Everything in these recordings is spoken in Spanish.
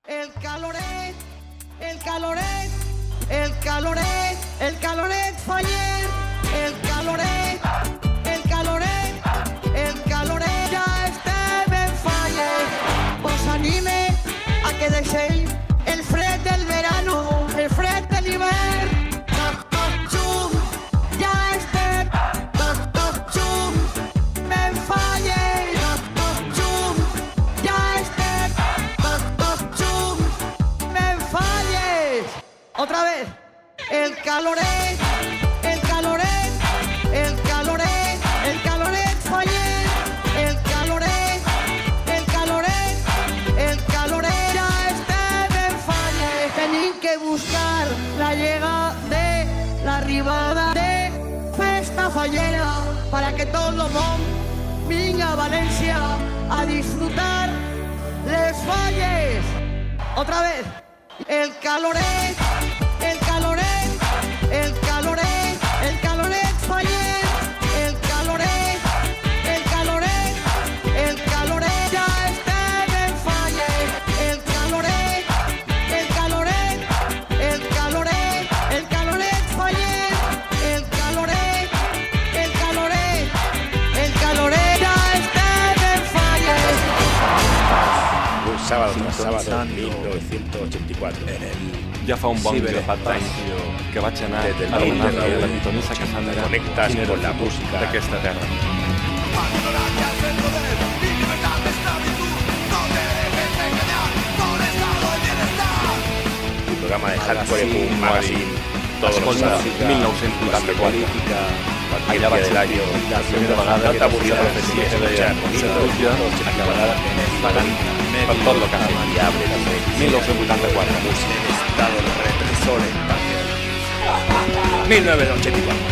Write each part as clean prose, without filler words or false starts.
El caloret, el caloret, el caloret, el caloret faller, el caloret, el caloret, el caloret ja estem en faller. Os anime a que deixeu el fred del verano, el fred de l'hivern. Toc, xum, ja estem, toc, xum, en faller. Toc, xum, ja estem, toc, xum, en faller. Otra vez, el caloret, el caloret, el caloret, el caloret faller, el caloret, el caloret, el caloret ja estem en faller. Tenim que buscar la llegada de l'arribada de festa fallera para que tot el món vinga a València a disfrutar les falles. Otra vez, el caloret, el caloret, el caloret, el caloret faller, el caloret, el caloret, el caloret ja estem en faller. El caloret, el caloret, el caloret, el caloret faller, el caloret, el caloret, el caloret ja estem en faller. Un sábado tras sábado, 1984. Ja fa un bon grapat d'anys que vaig anar a donar-li a la pitonissa Cassandra Conectas con la música d'aquesta terra. Un programa de hardcore punk magazine, todos los sábados, 1984. política, Allà vaig del año, la primera vegada que música tenia profesional, escuchar música acabarà pagant per tot el que ha fet. 1984. Estado represor en 1984.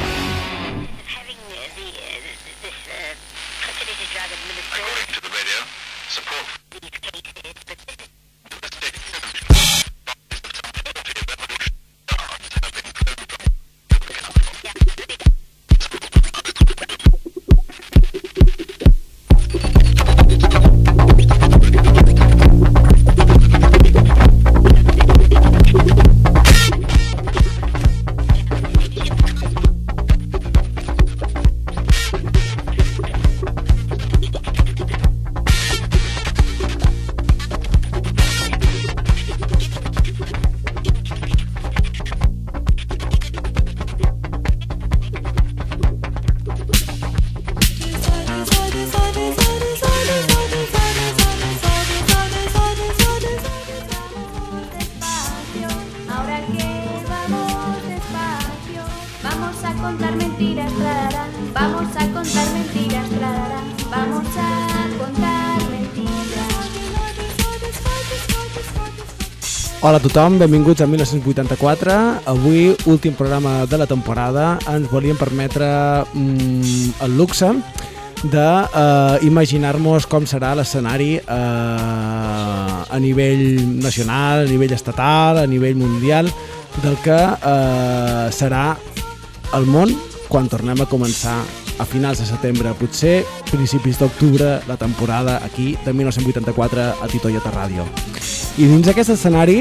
Hola a tothom, benvinguts a 1984. Avui, últim programa de la temporada, ens volíem permetre el luxe d'imaginar-nos com serà l'escenari a nivell nacional, a nivell estatal, a nivell mundial, del que serà el món quan tornem a començar a finals de setembre, potser principis d'octubre, la temporada aquí de 1984 a Titoieta Ràdio. I dins aquest escenari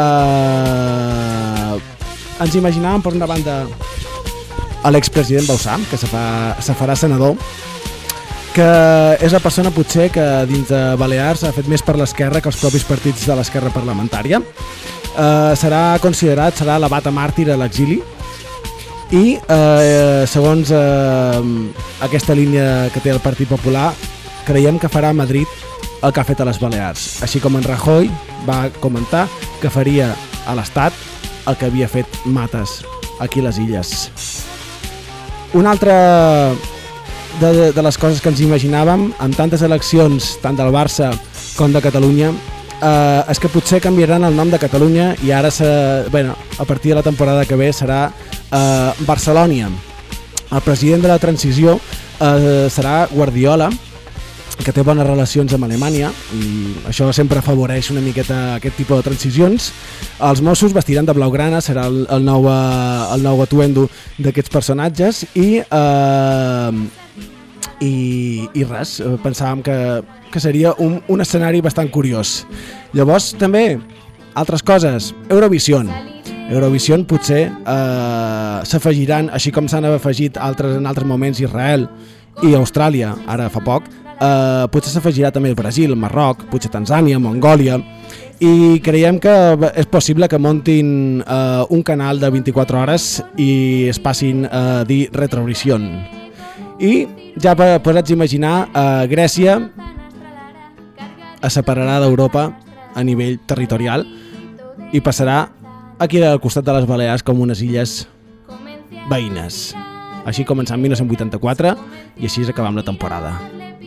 ens imaginàvem, per una banda, a l'expresident Bauzá, que se farà senador, que és la persona potser que dins de Balears ha fet més per l'esquerra que els propis partits de l'esquerra parlamentària. Serà considerat, serà la bata màrtir a l'exili, i segons aquesta línia que té el Partit Popular, creiem que farà a Madrid el que ha fet a les Balears, així com en Rajoy va comentar que faria a l'Estat el que havia fet Matas aquí a les Illes. Una altra de les coses que ens imaginàvem amb tantes eleccions, tant del Barça com de Catalunya, és que potser canviaran el nom de Catalunya i ara, a partir de la temporada que ve, serà Barcelònia. El president de la transició serà Guardiola, que té bones relacions amb Alemanya, i això sempre afavoreix una miqueta aquest tipus de transicions. Els Mossos vestiran de blaugrana, serà el nou atuendo d'aquests personatges, i pensàvem que seria un escenari bastant curiós. Llavors també Altres coses, Eurovision. Eurovision potser s'afegiran, així com s'han afegit en altres moments Israel i Austràlia, ara fa poc, potser s'afegirà també Brasil, Marroc, potser Tanzània, Mongòlia, i creiem que és possible que muntin un canal de 24 hores i es passin a dir Retrovision. I ja posats a imaginar, Grècia es separarà d'Europa a nivell territorial i passarà aquí al costat de les Balears com unes illes veïnes. Així començant 1984 i així acabam la temporada.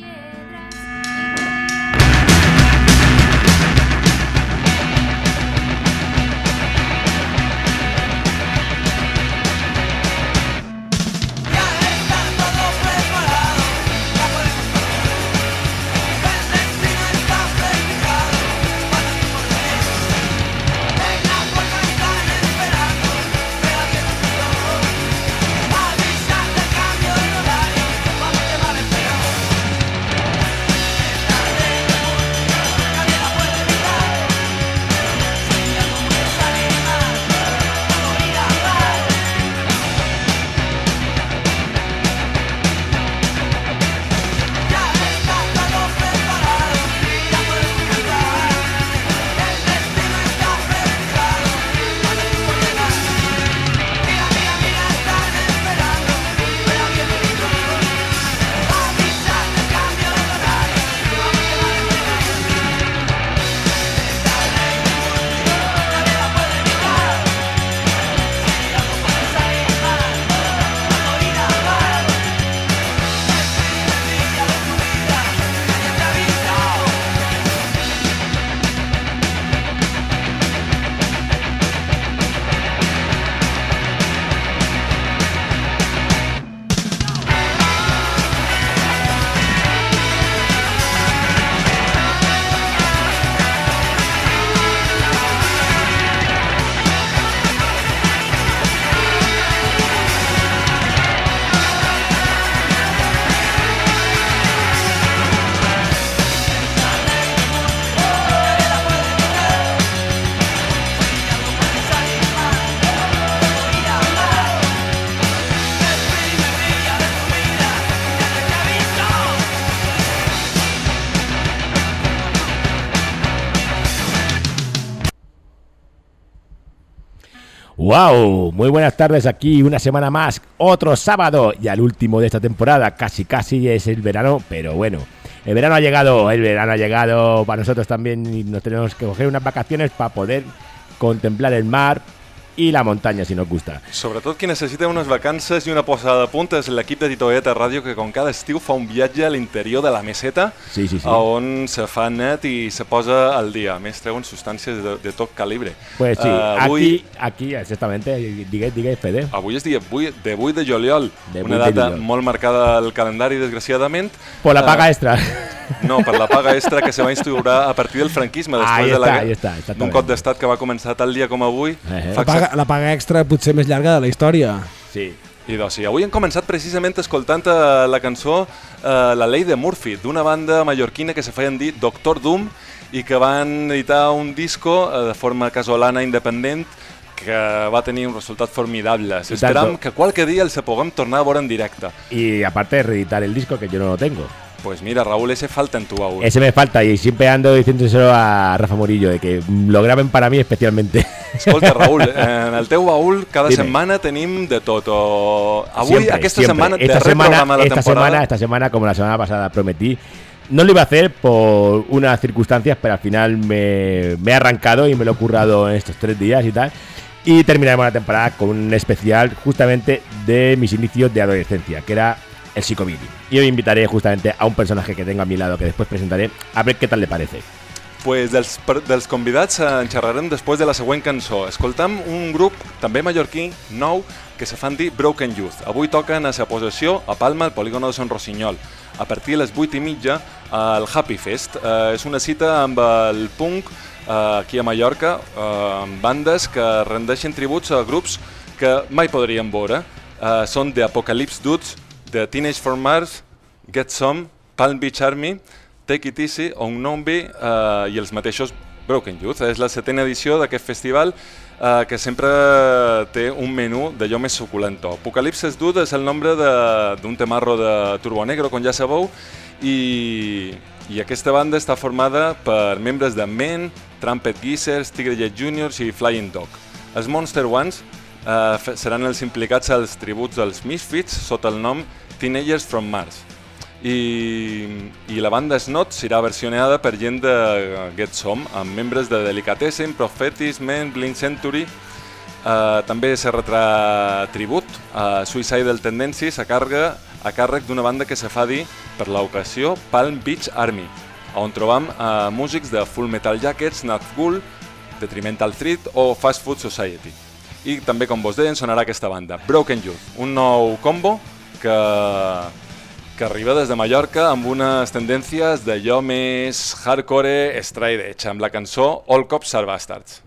¡Wow! Muy buenas tardes, aquí una semana más, otro sábado y al último de esta temporada, casi es el verano, pero bueno, el verano ha llegado para nosotros también y nos tenemos que coger unas vacaciones para poder contemplar el mar i la muntanya, si no et gusta. Sobretot qui necessita unes vacances i una posada de punta és l'equip de Titoeta Ràdio, que com cada estiu fa un viatge a l'interior de la meseta, sí. On se fa net i se posa al dia. A més, treuen substàncies de tot calibre. Pues sí, avui, aquí exactamente, digues, Fede. Avui és dia 8 de juliol, una data molt marcada al calendari, desgraciadament. Per la paga extra. No, per la paga extra que se va instaurar a partir del franquisme, després d'un cop d'estat que va començar tal dia com avui. La paga extra potser més llarga de la història. Sí. I doncs sí, avui hem començat precisament escoltant la cançó La Ley de Murphy, d'una banda mallorquina que se feien dir Doctor Doom i que van editar un disco de forma casolana independent que va tenir un resultat formidable. Esperam que qualque dia el se puguem tornar a veure en directe. Y aparte de reeditar el disco, que yo no lo tengo. Pues mira, Raúl, ese falta en tu baúl. Ese me falta y siempre ando diciéndoselo a Rafa Morillo, de que lo graben para mí especialmente. Escolta, Raúl, en el teu baúl cada setmana tenim de tot. Avui, siempre, aquesta setmana, programa de la temporada. Esta semana, como la semana pasada prometí, no lo iba a hacer por unas circunstancias, pero al final me he arrancado y me lo he currado en estos 3 días y tal. Y terminaremos la temporada con un especial justamente de mis inicios de adolescencia, que era el psicobili. Y hoy invitaré justamente a un personaje que tengo a mi lado, que después presentaré, a ver qué tal le parece. Pues dels convidats en xerrarem després de la següent cançó. Escoltam un grup també mallorquí, nou, que se fan dir Broken Youth. Avui toquen a sa possessió a Palma, al polígono de Son Rossinyol, a partir de les 8:30 al Happy Fest. És una cita amb el punk aquí a Mallorca, amb bandes que rendeixen tributs a grups que mai podríem veure. Són The Apocalypse Dudes, The Teenage from Mars, Get Some, Palm Beach Army, Take It Easy, Unknown Bee i els mateixos Broken Youth. És la 7ª edició d'aquest festival que sempre té un menú d'allò més suculento. Apocalypse Dude és el nombre d'un temarro de Turbo Negro, com ja sabeu, i aquesta banda està formada per membres de Men, Trumpet Geezers, Tigre Jet Juniors i Flying Dog. Els Monster Ones seran els implicats als tributs dels Misfits sota el nom Teenagers from Mars. I la banda Snot serà versionada per gent de Get Some, amb membres de Delicatessen, Prophetis, Men, Blind Century. També se retrà tribut a Suicidal Tendencies a càrrec d'una banda que se fa dir per l'ocasió Palm Beach Army, on trobam músics de Full Metal Jackets, Nazgul, Detrimental Threat o Fast Food Society. I també, com vos deien, sonarà aquesta banda, Broken Youth, un nou combo que arriba des de Mallorca amb unes tendències d'allò més hardcore straight edge, amb la cançó All Cops Are Bastards.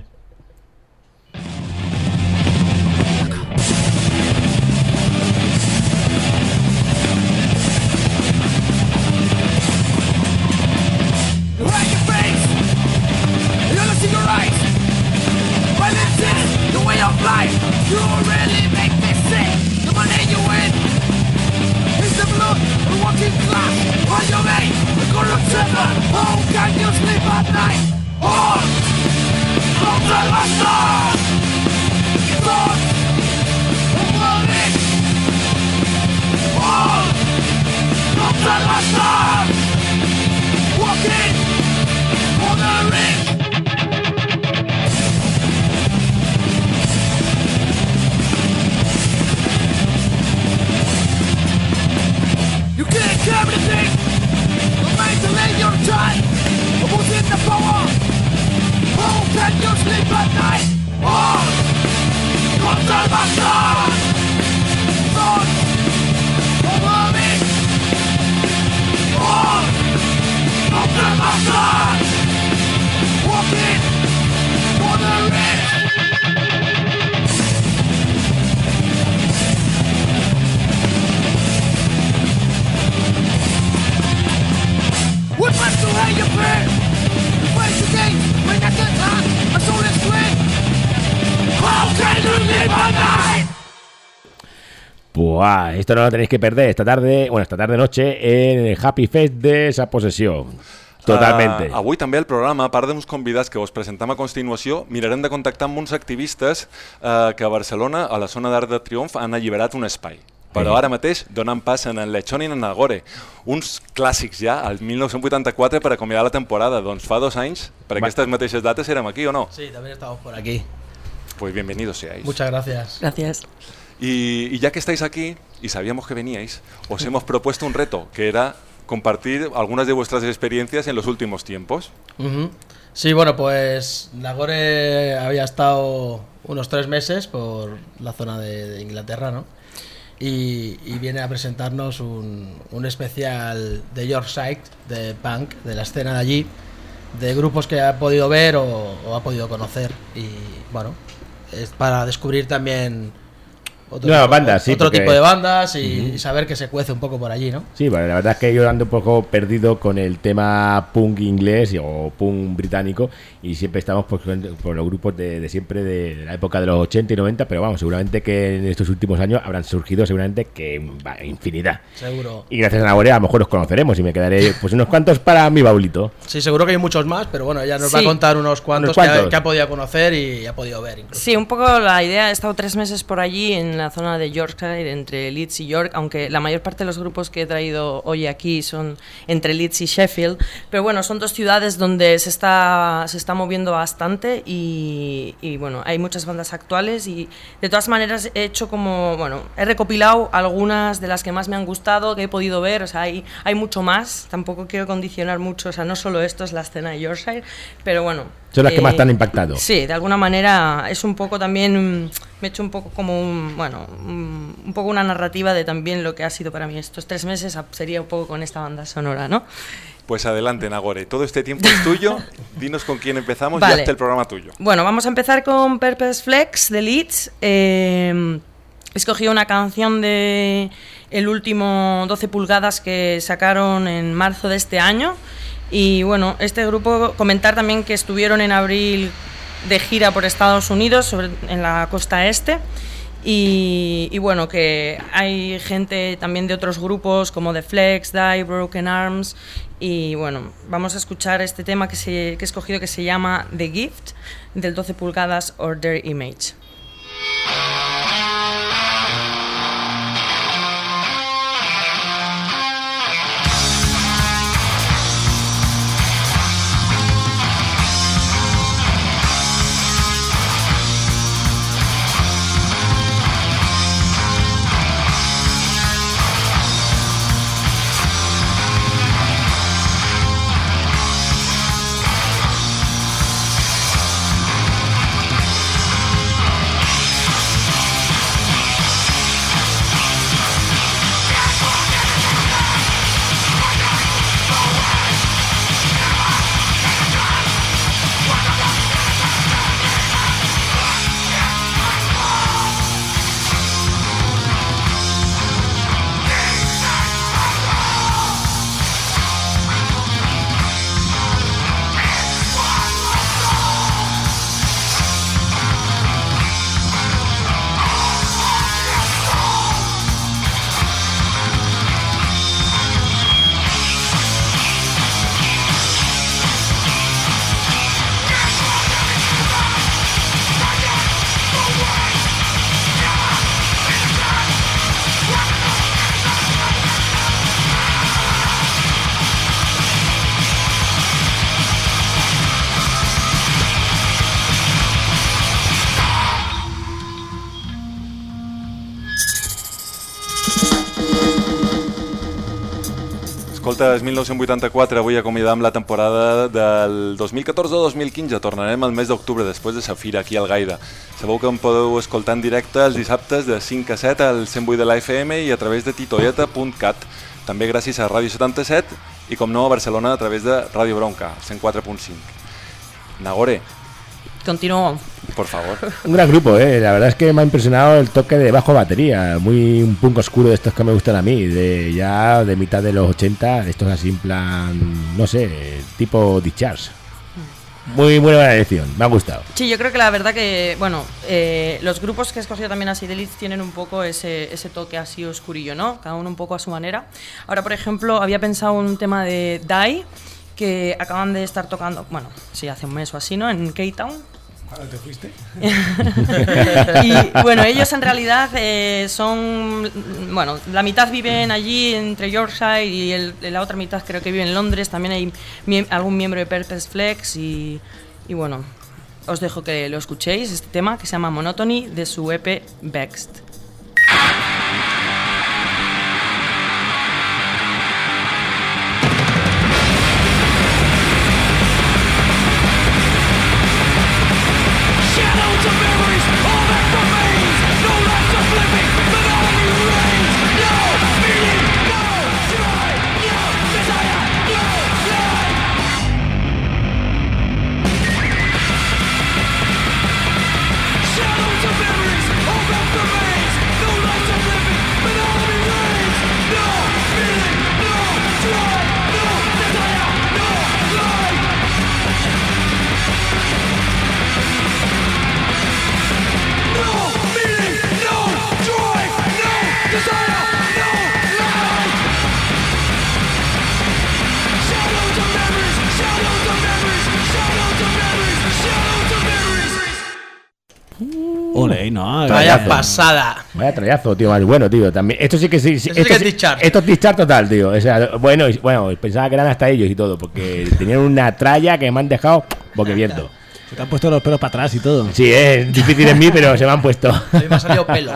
You really make me sick. The money you win is the blood of the working class. While you make the corruption, how can you sleep at night? All from the bastard. Son of money. All from the bastard. Walking on the ring. You can't everything. You're made to lay your time. Who's in the power? How can you sleep at night? All from the bastard. Son of me. All from the bastard. Walking for the ring. What must you hang your prayer? You face again, when I get hot, my soul is clean. How can you live at night? Buah, esto no lo tenéis que perder esta tarde noche en el Happy Fest de Sa Possessió. Totalmente. Avui també al programa, a part d'uns convidats que us presentem a continuació, mirarem de contactar amb uns activistes que a Barcelona, a la zona d'Arc de Triomf, han alliberat un espai. Però ara mateix donant pas en el Lechón i en Nagore, uns clàssics ja, al 1984 per acomiadar la temporada. Doncs fa 2 anys, per aquestes mateixes dates érem aquí, ¿o no? Sí, también estamos por aquí. Pues bienvenidos seáis. Muchas gracias. Gracias. Y ya que estáis aquí, y sabíamos que veníais, os hemos propuesto un reto, que era compartir algunas de vuestras experiencias en los últimos tiempos. Sí, bueno, pues Nagore había estado unos 3 meses por la zona de Inglaterra, ¿no? Y viene a presentarnos un especial de Yorkshire, de punk, de la escena de allí, de grupos que ha podido ver o ha podido conocer. Y bueno, es para descubrir también otro tipo de bandas y saber que se cuece un poco por allí, ¿no? Sí, bueno, la verdad es que yo ando un poco perdido con el tema punk inglés o punk británico y siempre estamos por los grupos de siempre de la época de los 80 y 90, pero vamos, seguramente que en estos últimos años habrán surgido seguramente que infinidad. Seguro. Y gracias a Nagore a lo mejor los conoceremos y me quedaré pues unos cuantos para mi baulito. Sí, seguro que hay muchos más, pero bueno, ella nos va a contar unos cuantos que ha podido conocer y ha podido ver incluso. Sí, un poco la idea, he estado 3 meses por allí en la zona de Yorkshire, entre Leeds y York, aunque la mayor parte de los grupos que he traído hoy aquí son entre Leeds y Sheffield, pero bueno, son 2 ciudades donde se está moviendo bastante y bueno, hay muchas bandas actuales y de todas maneras he hecho he recopilado algunas de las que más me han gustado, que he podido ver, o sea, hay mucho más, tampoco quiero condicionar mucho, o sea, no solo esto es la escena de Yorkshire, pero bueno. Son las que más te han impactado. Sí, de alguna manera es un poco también, me he hecho un poco como un poco una narrativa de también lo que ha sido para mí estos 3 meses, sería un poco con esta banda sonora, ¿no? Pues adelante, Nagore, todo este tiempo es tuyo, dinos con quién empezamos y hazte el programa tuyo. Bueno, vamos a empezar con Purpose Flex de Leeds. He escogido una canción de el último 12 pulgadas que sacaron en marzo de este año. Y bueno, este grupo, comentar también que estuvieron en abril de gira por Estados Unidos, en la costa este. Y bueno, que hay gente también de otros grupos como The Flex, Die, Broken Arms. Y bueno, vamos a escuchar este tema que he escogido, que se llama The Gift, del 12 pulgadas Order Image. Escolta, és 1984, avui acomiadam la temporada del 2014-2015. Tornarem al mes d'octubre, després de Safira, aquí al Gaida. Sabeu que em podeu escoltar en directe els dissabtes de 5 a 7 al 108 de la FM i a través de titoieta.cat. També gràcies a Ràdio 77 i, com no, a Barcelona a través de Ràdio Bronca, 104.5. Nagore. Continúo. Por favor. Un gran grupo, la verdad es que me ha impresionado el toque de bajo batería, muy un punk oscuro de estos que me gustan a mí, ya de mitad de los 80, estos así en plan, no sé, tipo Discharge. Muy buena elección, me ha gustado. Sí, yo creo que la verdad que, bueno, los grupos que he escogido también así de Leeds tienen un poco ese toque así oscurillo, ¿no? Cada uno un poco a su manera. Ahora, por ejemplo, había pensado un tema de Die, que acaban de estar tocando, bueno, sí, hace un mes o así, ¿no? En K-Town. ¿Cuándo te fuiste? Y bueno, ellos en realidad son, bueno, la mitad viven allí entre Yorkshire y la otra mitad creo que vive en Londres. También hay algún miembro de Purpose Flex y bueno, os dejo que lo escuchéis, este tema que se llama Monotony de su EP Vexed. Ole, no. Vaya pasada. Vaya trayazo, tío, más bueno, tío. También, esto sí que sí. Esto sí que es Discharge. Esto es Discharge total, tío. O sea, bueno, pensaba que eran hasta ellos y todo, porque tenían una tralla que me han dejado boquiabierto. Se te han puesto los pelos para atrás y todo. Sí, es difícil en mí, pero se me han puesto. A mí me ha salido pelo.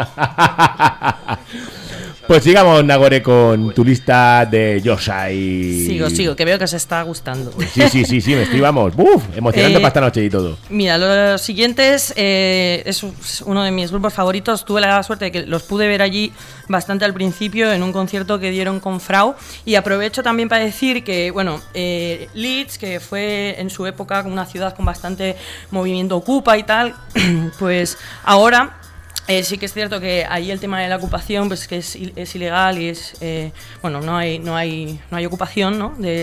Pues sigamos, Nagore, con tu lista de Yosai. Sigo, que veo que os está gustando. Sí, me estoy, vamos, emocionante para esta noche y todo. Mira, los siguientes es uno de mis grupos favoritos. Tuve la suerte de que los pude ver allí bastante al principio en un concierto que dieron con Frau. Y aprovecho también para decir que, bueno, Leeds, que fue en su época una ciudad con bastante movimiento ocupa y tal, pues ahora... sí que es cierto que ahí el tema de la ocupación pues que es ilegal y es bueno, no hay ocupación, ¿no? de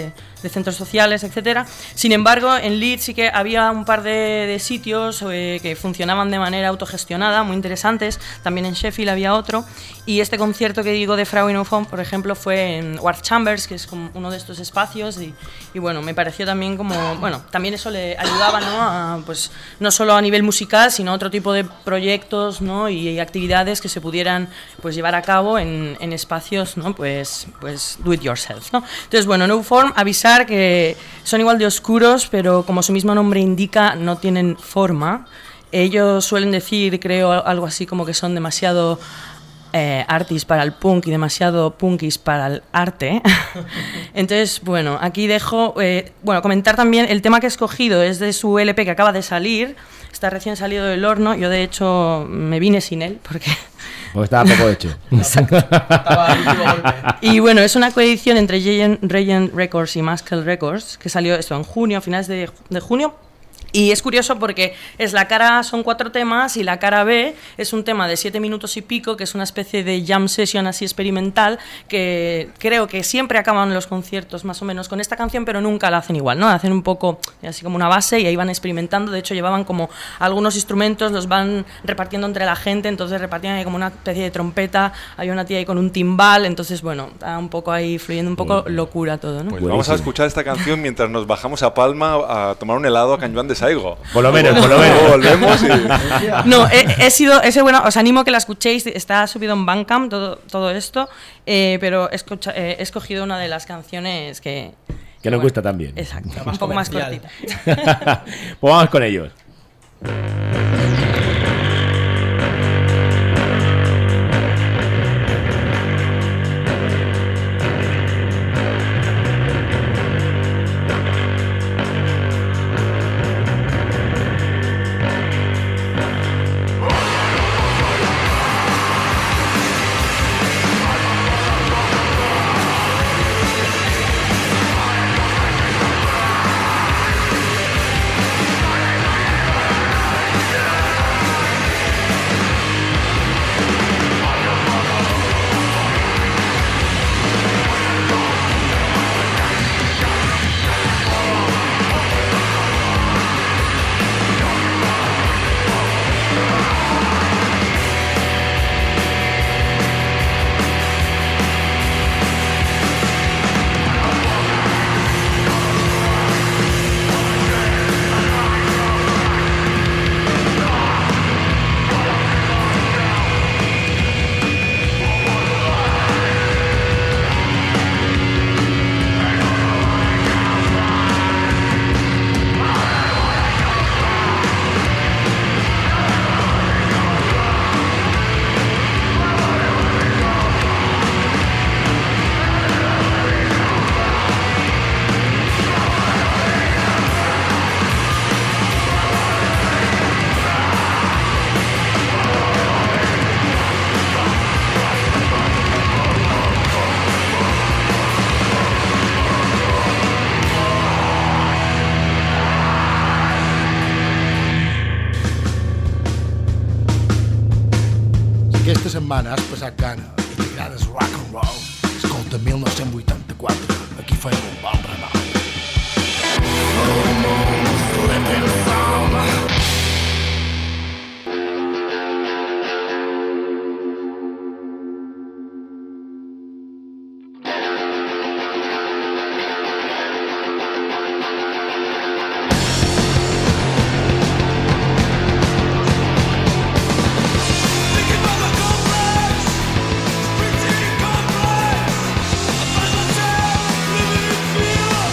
centros sociales, etcétera. Sin embargo, en Leeds sí que había un par de sitios que funcionaban de manera autogestionada, muy interesantes. También en Sheffield había otro. Y este concierto que digo de Frauen auf Home, por ejemplo, fue en Wharf Chambers, que es como uno de estos espacios. Y bueno, me pareció también como, bueno, también eso le ayudaba, ¿no? Pues no solo a nivel musical, sino a otro tipo de proyectos, ¿no? y actividades que se pudieran pues llevar a cabo en espacios, ¿no? Pues do it yourself, ¿no? Entonces, bueno, No Form, avisar que son igual de oscuros, pero como su mismo nombre indica, no tienen forma. Ellos suelen decir, creo, algo así como que son demasiado artis para el punk y demasiado punkis para el arte. Entonces, bueno, aquí dejo, comentar también el tema que he escogido es de su LP que acaba de salir, está recién salido del horno. Yo de hecho me vine sin él porque estaba poco hecho. Exacto. Y bueno, es una coedición entre Regent Records y Muscle Records que salió esto en junio, a finales de junio. Y es curioso porque la cara son 4 temas y la cara B es un tema de 7 minutos y pico, que es una especie de jam session así experimental, que creo que siempre acaban los conciertos más o menos con esta canción, pero nunca la hacen igual, ¿no? Hacen un poco así como una base y ahí van experimentando. De hecho, llevaban como algunos instrumentos, los van repartiendo entre la gente, entonces repartían ahí como una especie de trompeta, había una tía ahí con un timbal, entonces bueno, está un poco ahí fluyendo un poco locura todo, ¿no? Pues vamos a escuchar esta canción mientras nos bajamos a Palma a tomar un helado a Can Joan de Saigo. Por lo menos. Volvemos y... No, bueno, os animo a que la escuchéis, está subido en Bandcamp todo esto, pero he escogido una de las canciones que nos gusta también. Exacto, un poco más cortita. Pues vamos con ellos. Aquesta setmana has passat gana i t'agrades rock and roll. Escolta 1984, aquí fem un bon renou. Feel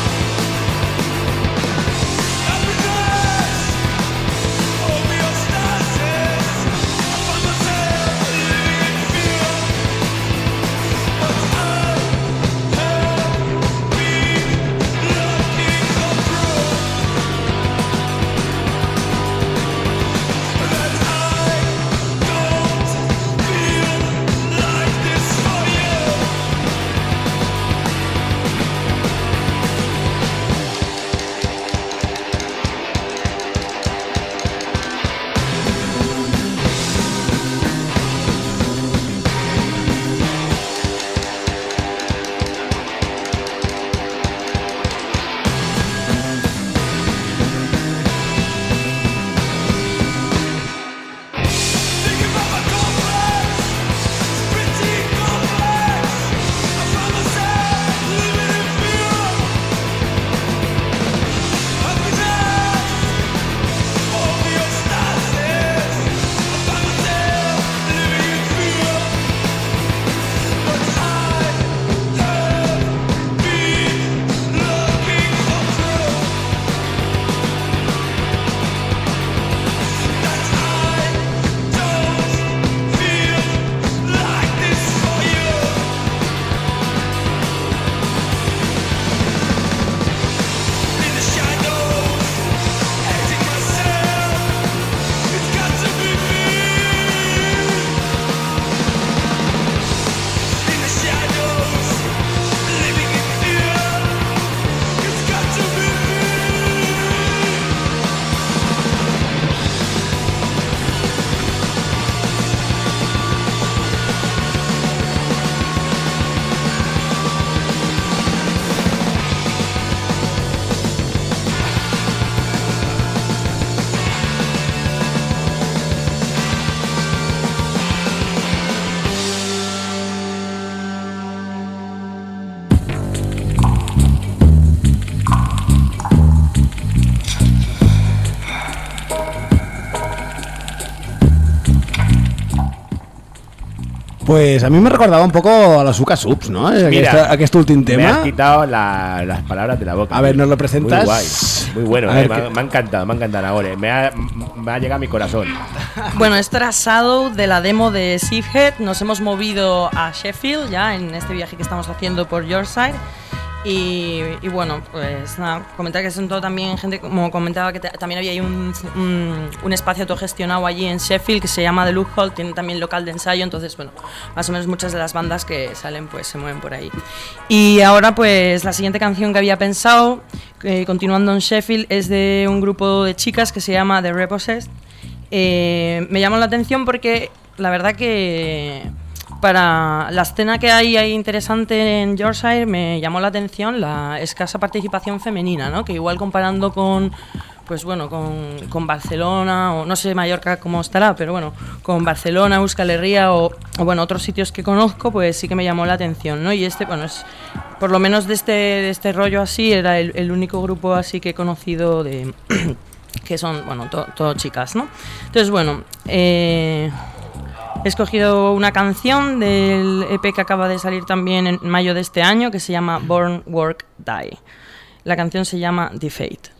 Pues a mí me recordaba un poco a los Uka Subs, ¿no? Mira, Aquest últim tema. Me has quitado las palabras de la boca. A ver, ¿nos lo presentas? Muy guay, muy bueno, A ver, me ha encantado ahora. Me ha llegado a mi corazón. Bueno, esto era Shadow de la demo de Sheephead. Nos hemos movido a Sheffield ya en este viaje que estamos haciendo por Yorkshire. Y bueno, pues nada, comentar que son todo también gente, como comentaba, que también había ahí un espacio autogestionado allí en Sheffield que se llama The Loophole, tiene también local de ensayo, entonces bueno, más o menos muchas de las bandas que salen pues se mueven por ahí. Y ahora pues la siguiente canción que había pensado, continuando en Sheffield, es de un grupo de chicas que se llama The Repossessed. Me llamó la atención porque la verdad que para la escena que hay ahí interesante en Yorkshire me llamó la atención la escasa participación femenina, ¿no? Que igual comparando con, pues bueno, con Barcelona, o no sé Mallorca cómo estará, pero bueno, con Barcelona, Euskal Herria o bueno, otros sitios que conozco, pues sí que me llamó la atención, ¿no? Y bueno, es, por lo menos de este rollo así, era el único grupo así que he conocido de que son, bueno, todo chicas, ¿no? Entonces, bueno, he escogido una canción del EP que acaba de salir también en mayo de este año, que se llama Born, Work, Die. La canción se llama The Fate.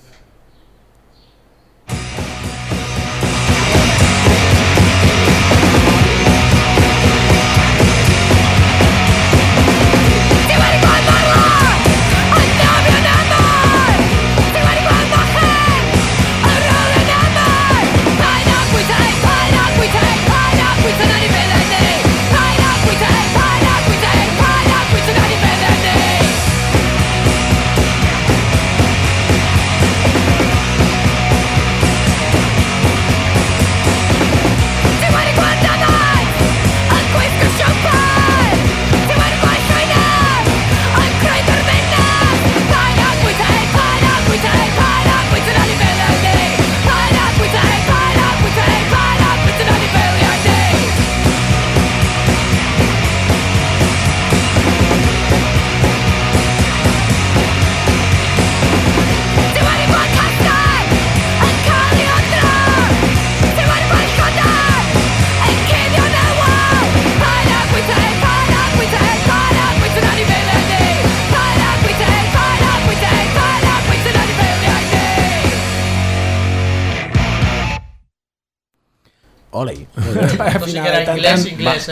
Ole. Esto sí que era inglés,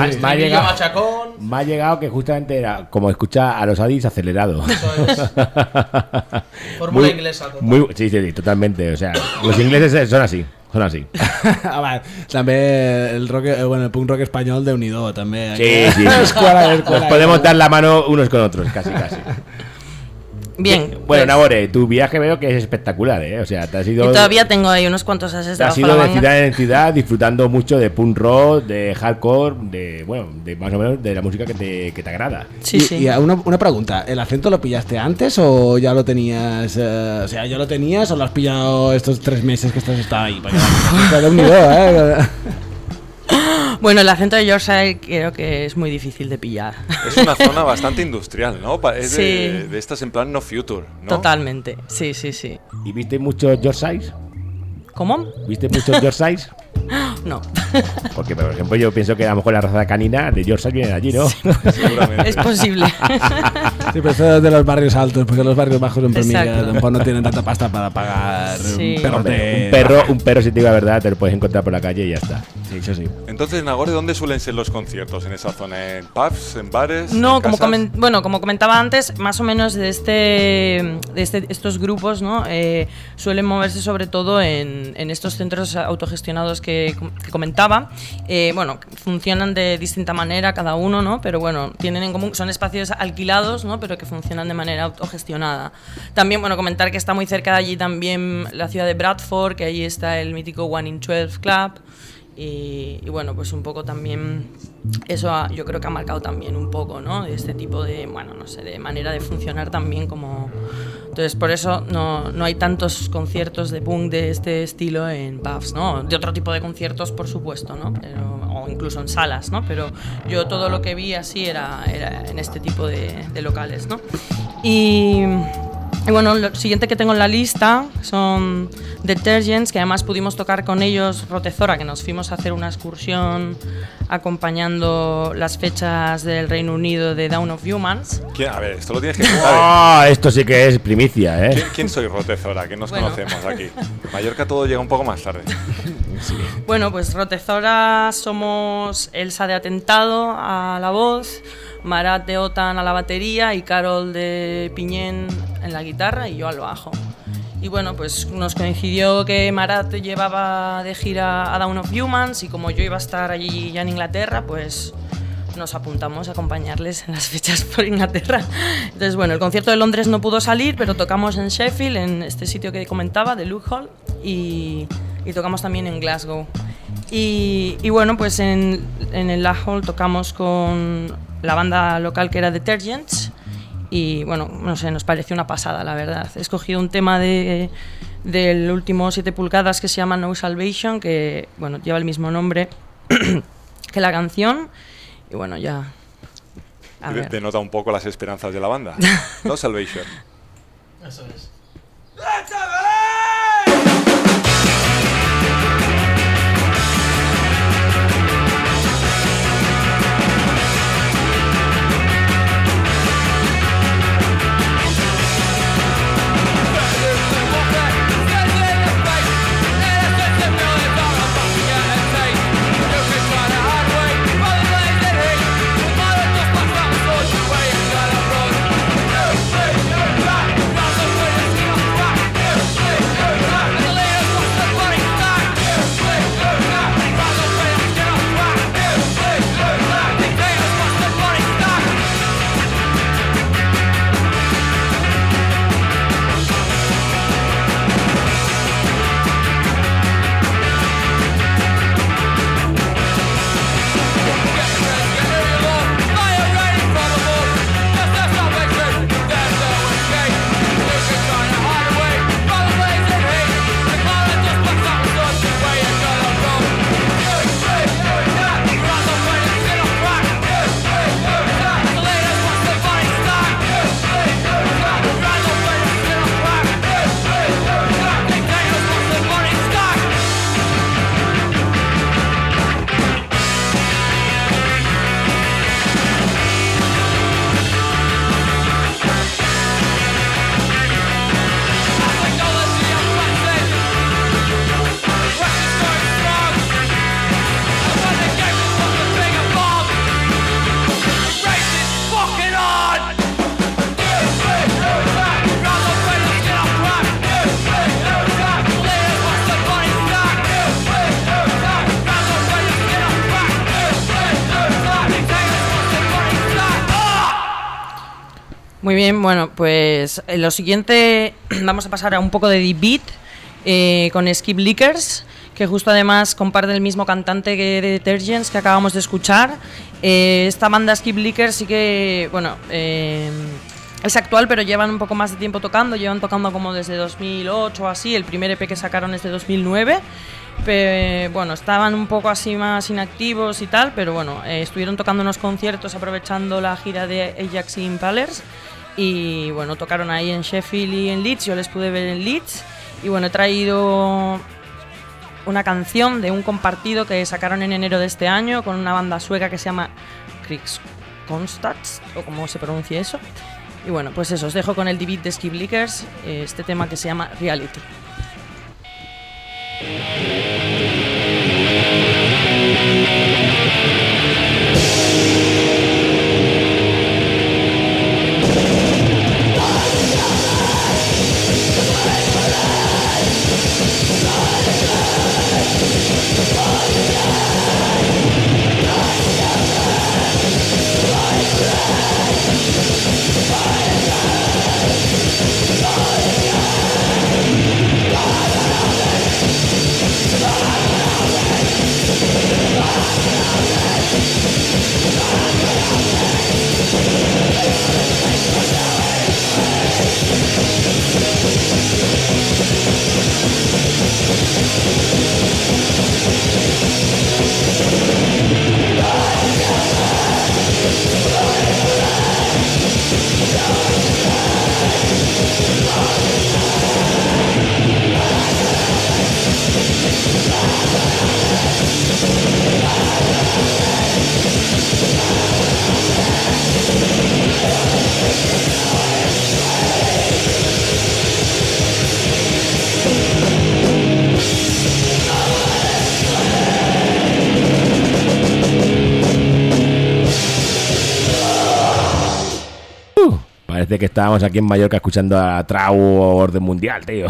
Me ha llegado que justamente era como escuchar a los Addis acelerado. Eso es. Fórmula inglesa. Total. Sí, totalmente. O sea, los ingleses son así. Home, també el rock, el punk rock espanyol, Déu-n'hi-do, també. Sí. Escuela, Nos podemos dar la mano unos con otros, casi. Bien. Bueno, pues, Nagore, tu viaje veo que es espectacular, ¿eh? O sea, te has ido... Y todavía tengo ahí unos cuantos ases Te has debajo de ido la de manga. ciudad en ciudad disfrutando mucho de punk rock, de hardcore, de más o menos de la música que te agrada. Sí, sí. Y una pregunta, ¿el acento lo pillaste antes o ya lo tenías? O sea, ¿ya lo tenías o lo has pillado estos 3 meses que estás ahí? Bueno, el acento de Yorkshire creo que es muy difícil de pillar. Es una zona bastante industrial, ¿no? Es Sí. de estas en plan no future, ¿no? Totalmente, sí. ¿Y viste muchos Yorkshire? ¿Cómo? ¿Viste muchos Yorkshire? No. Porque, por ejemplo, yo pienso que a lo mejor la raza canina de Yorkshire viene de allí, ¿no? Seguramente. Es posible. Sí, pero eso es de los barrios altos, porque los barrios bajos en Permiga Exacto. tampoco no tienen tanta pasta para pagar Sí. un perro Hombre, de... un perro, si te digo la verdad, te lo puedes encontrar por la calle y ya está. Sí, eso sí. Entonces, Nagore, ¿dónde suelen ser los conciertos en esa zona? ¿En pubs? ¿En bares? No, en como, casas? como comentaba antes, más o menos de estos grupos, ¿no? Suelen moverse sobre todo en estos centros autogestionados que comentaba. Bueno, funcionan de distinta manera cada uno, ¿no? Pero bueno, tienen en común, son espacios alquilados, ¿no? Pero que funcionan de manera autogestionada. También, bueno, comentar que está muy cerca de allí también la ciudad de Bradford, que allí está el mítico One in 12 Club. Y bueno, pues un poco también eso yo creo que ha marcado también un poco, ¿no? Este tipo de, bueno, no sé, de manera de funcionar también como... Entonces, por eso no hay tantos conciertos de punk de este estilo en pubs, ¿no? De otro tipo de conciertos, por supuesto, ¿no? O incluso en salas, ¿no? Pero yo todo lo que vi así era en este tipo de locales, ¿no? Y Y bueno, lo siguiente que tengo en la lista son Detergents, que además pudimos tocar con ellos, Rotezora, que nos fuimos a hacer una excursión acompañando las fechas del Reino Unido de Dawn of Humans. A ver, esto lo tienes que contar. Esto sí que es primicia, ¿eh? ¿Quién soy Rotezora? Que nos conocemos aquí. En Mallorca todo llega un poco más tarde. Sí. Bueno, pues Rotezora somos Elsa de Atentado a la voz, Marat de Otan a la batería y Carol de Piñén en la guitarra y yo al bajo. Y bueno, pues nos coincidió que Marat llevaba de gira a Dawn of Humans y como yo iba a estar allí ya en Inglaterra, pues nos apuntamos a acompañarles en las fechas por Inglaterra. Entonces, bueno, el concierto de Londres no pudo salir, pero tocamos en Sheffield, en este sitio que comentaba, de Luke Hall, y tocamos también en Glasgow. Y bueno, pues en el Luke Hall tocamos con la banda local que era Detergents y bueno, no sé, nos pareció una pasada, la verdad. He escogido un tema del último 7 pulgadas que se llama No Salvation, que bueno, lleva el mismo nombre que la canción. Y bueno, ya... Denota un poco las esperanzas de la banda. No Salvation. Eso es. Muy bien, bueno, pues en lo siguiente vamos a pasar a un poco de deep beat con Skip Lickers, que justo además comparte el mismo cantante que de Detergents que acabamos de escuchar. Esta banda Skip Lickers sí que, bueno, es actual, pero llevan un poco más de tiempo tocando, llevan tocando como desde 2008 o así, el primer EP que sacaron es de 2009. Bueno, estaban un poco así más inactivos y tal, pero bueno, estuvieron tocando unos conciertos aprovechando la gira de Ajax Impalers y bueno, tocaron ahí en Sheffield y en Leeds, yo les pude ver en Leeds y bueno, he traído una canción de un compartido que sacaron en enero de este año con una banda sueca que se llama Krigskonstats, o como se pronuncia eso. Y bueno, pues eso, os dejo con el debut de Skip Lickers, este tema que se llama Reality. Parece que estábamos aquí en Mallorca escuchando a Trau o Orden Mundial, tío.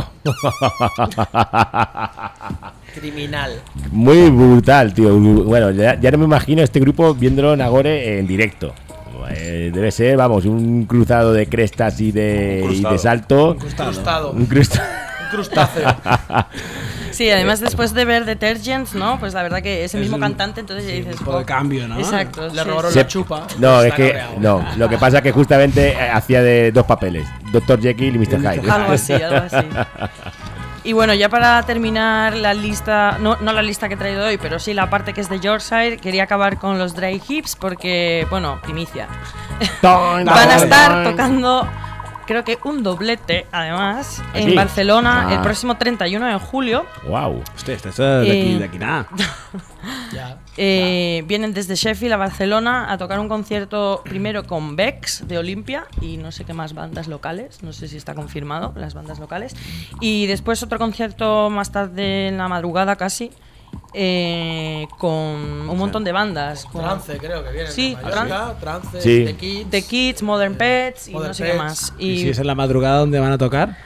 Criminal. Muy brutal, tío. Bueno, ya no me imagino este grupo viéndolo en Agore en directo. Debe ser, vamos, un cruzado de crestas y de salto. Un crustado. Un crustado. Un crustáceo. Sí, además después de ver Detergents, ¿no? Pues la verdad que es el mismo un- cantante, entonces ya sí, dices... un poco de cambio, ¿no? Exacto. Le sí. robaron la chupa. No, es Está que cabreado. no. Lo que pasa es que justamente hacía de dos papeles: Dr. Jekyll y Mr. Hyde. Algo así, algo así. Y bueno, ya para terminar la lista, no la lista que he traído hoy, pero sí la parte que es de Yorkshire, quería acabar con los Dry Hips porque, bueno, primicia. Van a estar tocando, creo que un doblete, además, en ¿Aquí? Barcelona el Ah. próximo 31 de julio. Wow. Hostia, este es d'aquí, Eh, nada. Ya. Vienen desde Sheffield a Barcelona a tocar un concierto primero con Bex de Olimpia y no sé qué más bandas locales, no sé si está confirmado, las bandas locales. Y después otro concierto más tarde en la madrugada casi, con un montón de bandas. Con Trance, creo que viene. Sí, Trance, Sí. The Kids. The Kids, Modern Pets y Modern no sé qué Pets. más. ¿Y si es en la madrugada donde van a tocar?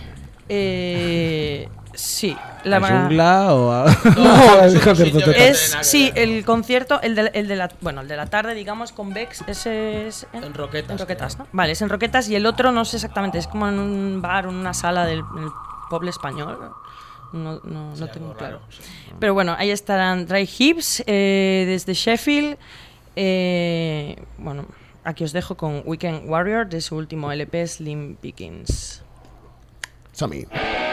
Sí, ¿La ma- jungla o a... No, el es un concierto sitio de- que- Es, nada que sí, ver. el concierto, el de la tarde, digamos, con Bex, ese es En Roquetas, En Roquetas, creo. ¿no? Vale, es en Roquetas y el otro no sé exactamente, es como en un bar o en una sala del pueblo español. No tengo algo claro. raro, sí. Pero bueno, ahí estarán Dry Hips desde Sheffield. Bueno, aquí os dejo con Weekend Warrior de su último LP, Slim Pickings. Som-hi.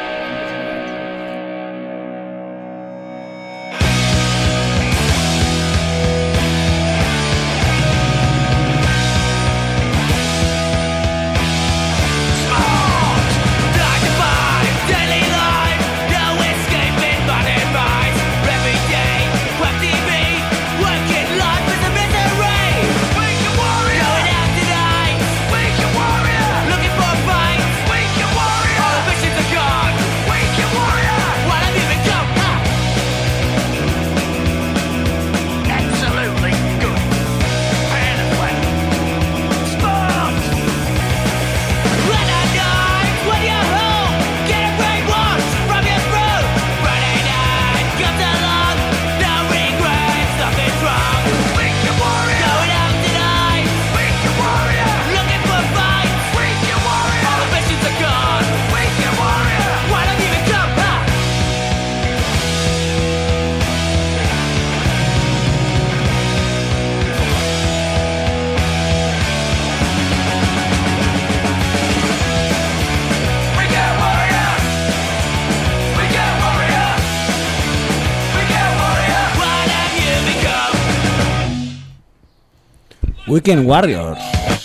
Weekend Warriors.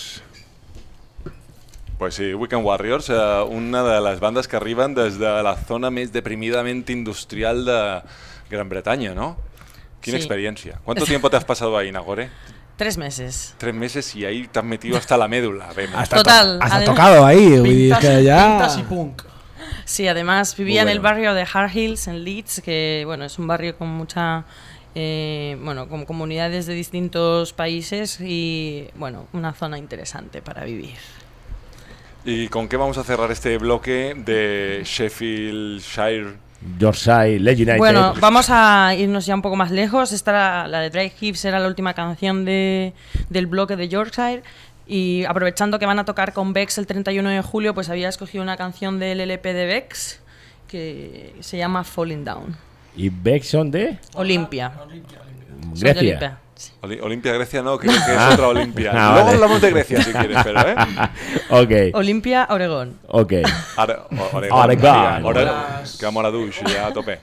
Pues sí, Weekend Warriors, una de les bandes que arriben des de la zona més deprimidamente industrial de Gran Bretaña, ¿no? Quina Sí. experiencia. ¿Cuánto tiempo te has pasado ahí, Nagore? 3 meses. 3 meses y ahí te has metido hasta la médula. Ven. Total. Has además- tocado ahí, vull dir Pintas, que ja... pintas y punk. Sí, además vivía Muy en el bueno. barrio de Hard Hills, en Leeds, que bueno, es un barrio con mucha, con comunidades de distintos países y bueno, una zona interesante para vivir. ¿Y con qué vamos a cerrar este bloque de Sheffield-Shire? Yorkshire, Led United. Bueno, vamos a irnos ya un poco más lejos. Esta era, la de Dry Hips era la última canción del bloque de Yorkshire. Y aprovechando que van a tocar con Bex el 31 de julio, pues había escogido una canción del LP de Bex que se llama Falling Down. ¿Y Bex son de Olimpia. Son de Grecia? Olimpia. Sí. Olimpia, Grecia no, creo que es otra Olimpia. Ah, Luego vale. hablamos de Grecia si quieres, pero Ok, Olimpia, Oregón. ok. Oregón. Oregón. Que a Moraduix, ja a tope.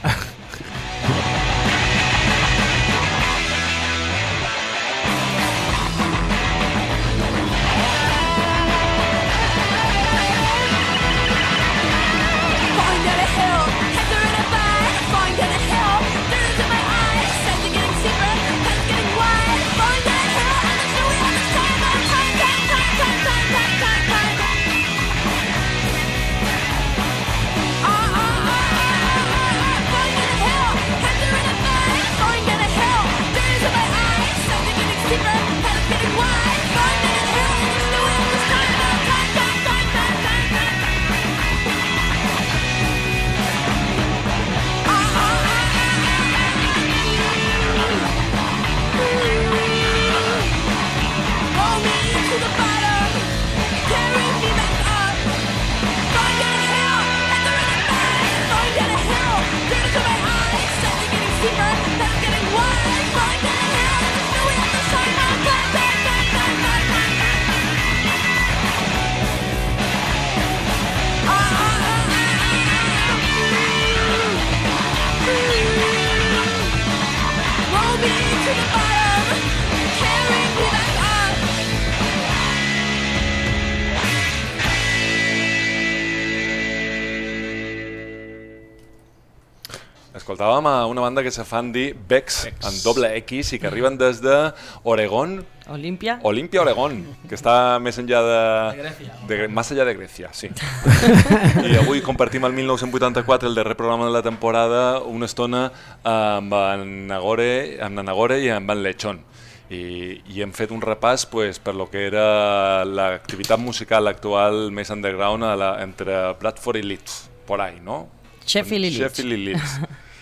Falling down a hill, hands are in a bind. Falling down a hill, tears in my eyes. Sights are getting deeper, head's getting wide. Falling down a hill, and I'm sure we have this time. Escoltàvem a una banda que se fan dir Vex, amb doble X, i que arriben des de Oregón, Olimpia. Oregón, que està més enllà més enllà de Grècia, sí. I avui compartim el 1984, el darrer programa de la temporada, una estona amb en Nagore i amb en Lechón. I hem fet un repàs pues, per lo que era l'activitat musical actual més underground entre Bradford i Leeds, por ahí, ¿no? Sheffield y Leeds.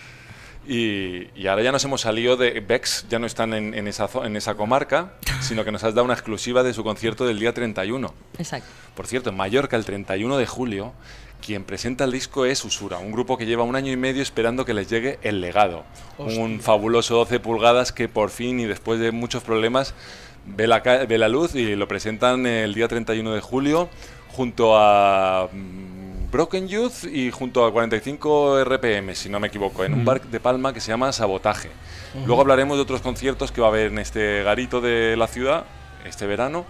Y ahora ya nos hemos salido de Vex, ya no están en esa comarca, sino que nos has dado una exclusiva de su concierto del día 31. Exacto. Por cierto, en Mallorca, el 31 de julio, quien presenta el disco es Usura, un grupo que lleva 1 año y medio esperando que les llegue El Legado. Hostia. Un fabuloso 12 pulgadas que por fin y después de muchos problemas ve la luz y lo presentan el día 31 de julio junto a Broken Youth y junto a 45 RPM, si no me equivoco, en un bar de Palma que se llama Sabotaje. Luego hablaremos de otros conciertos que va a haber en este garito de la ciudad este verano.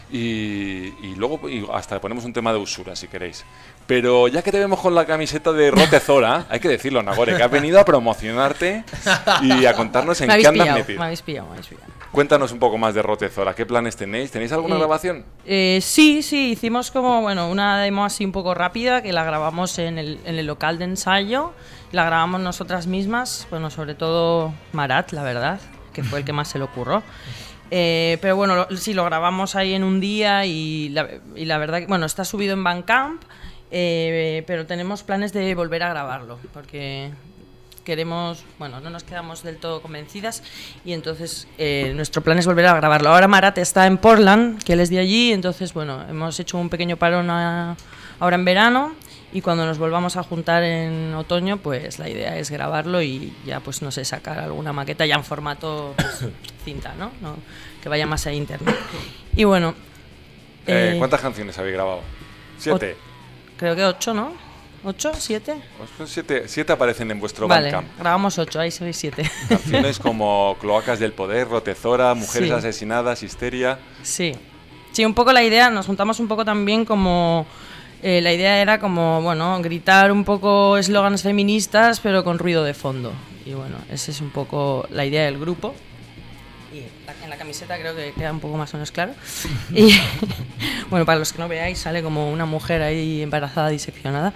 Y luego hasta ponemos un tema de Usura, si queréis. Pero ya que te vemos con la camiseta de Rotezora, hay que decirlo, Nagore, que has venido a promocionarte y a contarnos en qué andas metido. Me habéis pillado. Cuéntanos un poco más de Rotezora. ¿Qué planes tenéis? ¿Tenéis alguna grabación? Sí, hicimos como una demo así un poco rápida que la grabamos en el local de ensayo. La grabamos nosotras mismas, bueno, sobre todo Marat, la verdad, que fue el que más se le ocurrió. Pero bueno, sí, lo grabamos ahí en un día y la verdad que, bueno, está subido en Bandcamp, pero tenemos planes de volver a grabarlo, porque queremos, bueno, no nos quedamos del todo convencidas y entonces nuestro plan es volver a grabarlo. Ahora Marat está en Portland, que él es de allí, entonces, bueno, hemos hecho un pequeño parón ahora en verano y cuando nos volvamos a juntar en otoño, pues la idea es grabarlo y ya, pues no sé, sacar alguna maqueta ya en formato pues, cinta, ¿no? Que vaya más a internet. Y bueno... ¿Cuántas canciones habéis grabado? 7. Creo que 8, ¿no? ¿8? ¿7? 7 aparecen en vuestro Vale, Bandcamp. grabamos 8, ahí sois 7. Canciones como Cloacas del Poder, Rotezora, Mujeres asesinadas, Histeria... Sí, un poco la idea, nos juntamos un poco también como... la idea era como, bueno, gritar un poco eslóganes feministas, pero con ruido de fondo. Y bueno, esa es un poco la idea del grupo. Y en la camiseta creo que queda un poco más o menos claro. Y bueno, para los que no veáis, sale como una mujer ahí embarazada, diseccionada.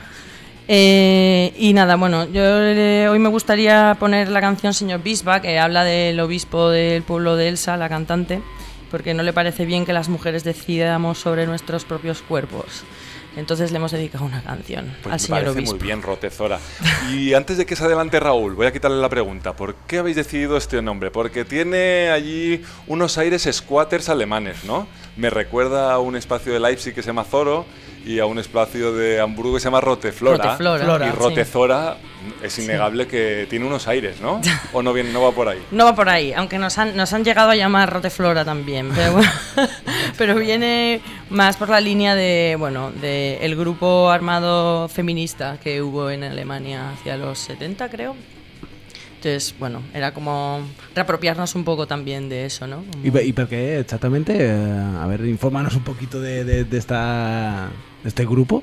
Y nada, bueno, yo hoy me gustaría poner la canción Señor Bisba, que habla del obispo del pueblo de Elsa, la cantante, porque no le parece bien que las mujeres decidamos sobre nuestros propios cuerpos. Entonces le hemos dedicado una canción al señor obispo. Me parece muy bien, Rotezora. Y antes de que se adelante Raúl, voy a quitarle la pregunta. ¿Por qué habéis decidido este nombre? Porque tiene allí unos aires squatters alemanes, ¿no? Me recuerda a un espacio de Leipzig que se llama Zoro y a un espacio de Hamburgo que se llama Roteflora. Y Rotezora es innegable que tiene unos aires, ¿no? ¿O no va por ahí? No va por ahí, aunque nos han llegado a llamar Roteflora también. Pero, bueno, pero viene más por la línea de, bueno, de el grupo armado feminista que hubo en Alemania hacia los 70, creo. Entonces, bueno, era como reapropiarnos un poco también de eso, ¿no? Como... ¿Y por qué exactamente? A ver, infórmanos un poquito de este grupo.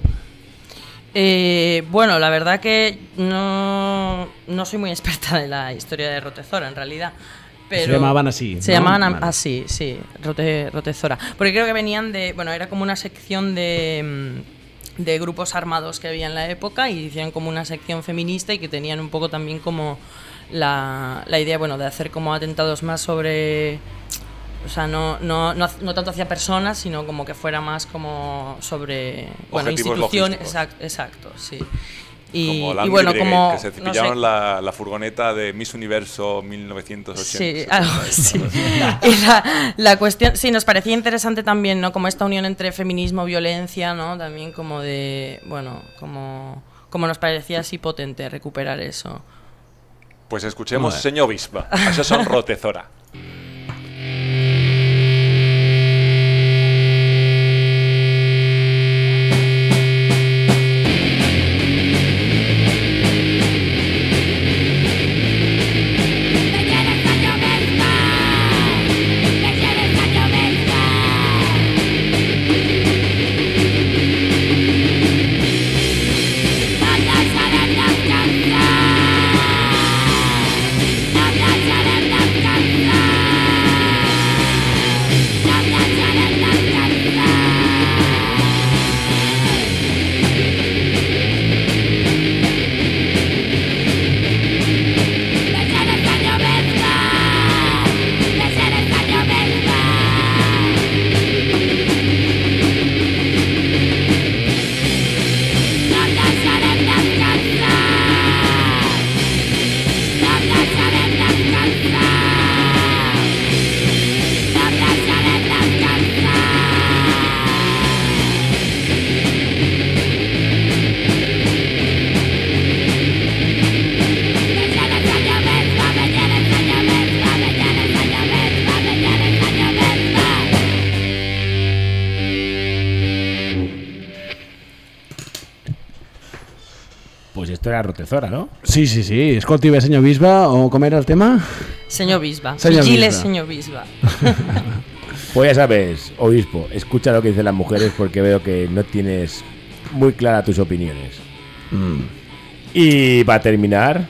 Bueno, la verdad que no soy muy experta de la historia de Rotezora, en realidad. Pero se llamaban así. Se llamaban así, sí, Rotezora. Porque creo que venían de... Bueno, era como una sección de grupos armados que había en la época y hicieron como una sección feminista y que tenían un poco también como la idea, bueno, de hacer como atentados más sobre... O sea, no tanto hacia personas, sino como que fuera más como sobre, bueno, instituciones. Exacto, sí. Como la bueno, como que se cepillaron la furgoneta de Miss Universo 1980. Sí, algo así. Y la cuestión, sí, nos parecía interesante también, ¿no? Como esta unión entre feminismo, violencia, ¿no? También como de, bueno, como nos parecía así potente recuperar eso. Pues escuchemos Señor Bisba. Eso son Rotezora. Todos serán los cansados. Pues esto era Rotezora, ¿no? Sí. Escolti bé, senyor Bisbe, o com era el tema? Señor Bisba. Señor Vigile, Bisba. señor Bisba. Pues ya sabes, obispo, escucha lo que dicen las mujeres porque veo que no tienes muy clara tus opiniones. Y para terminar,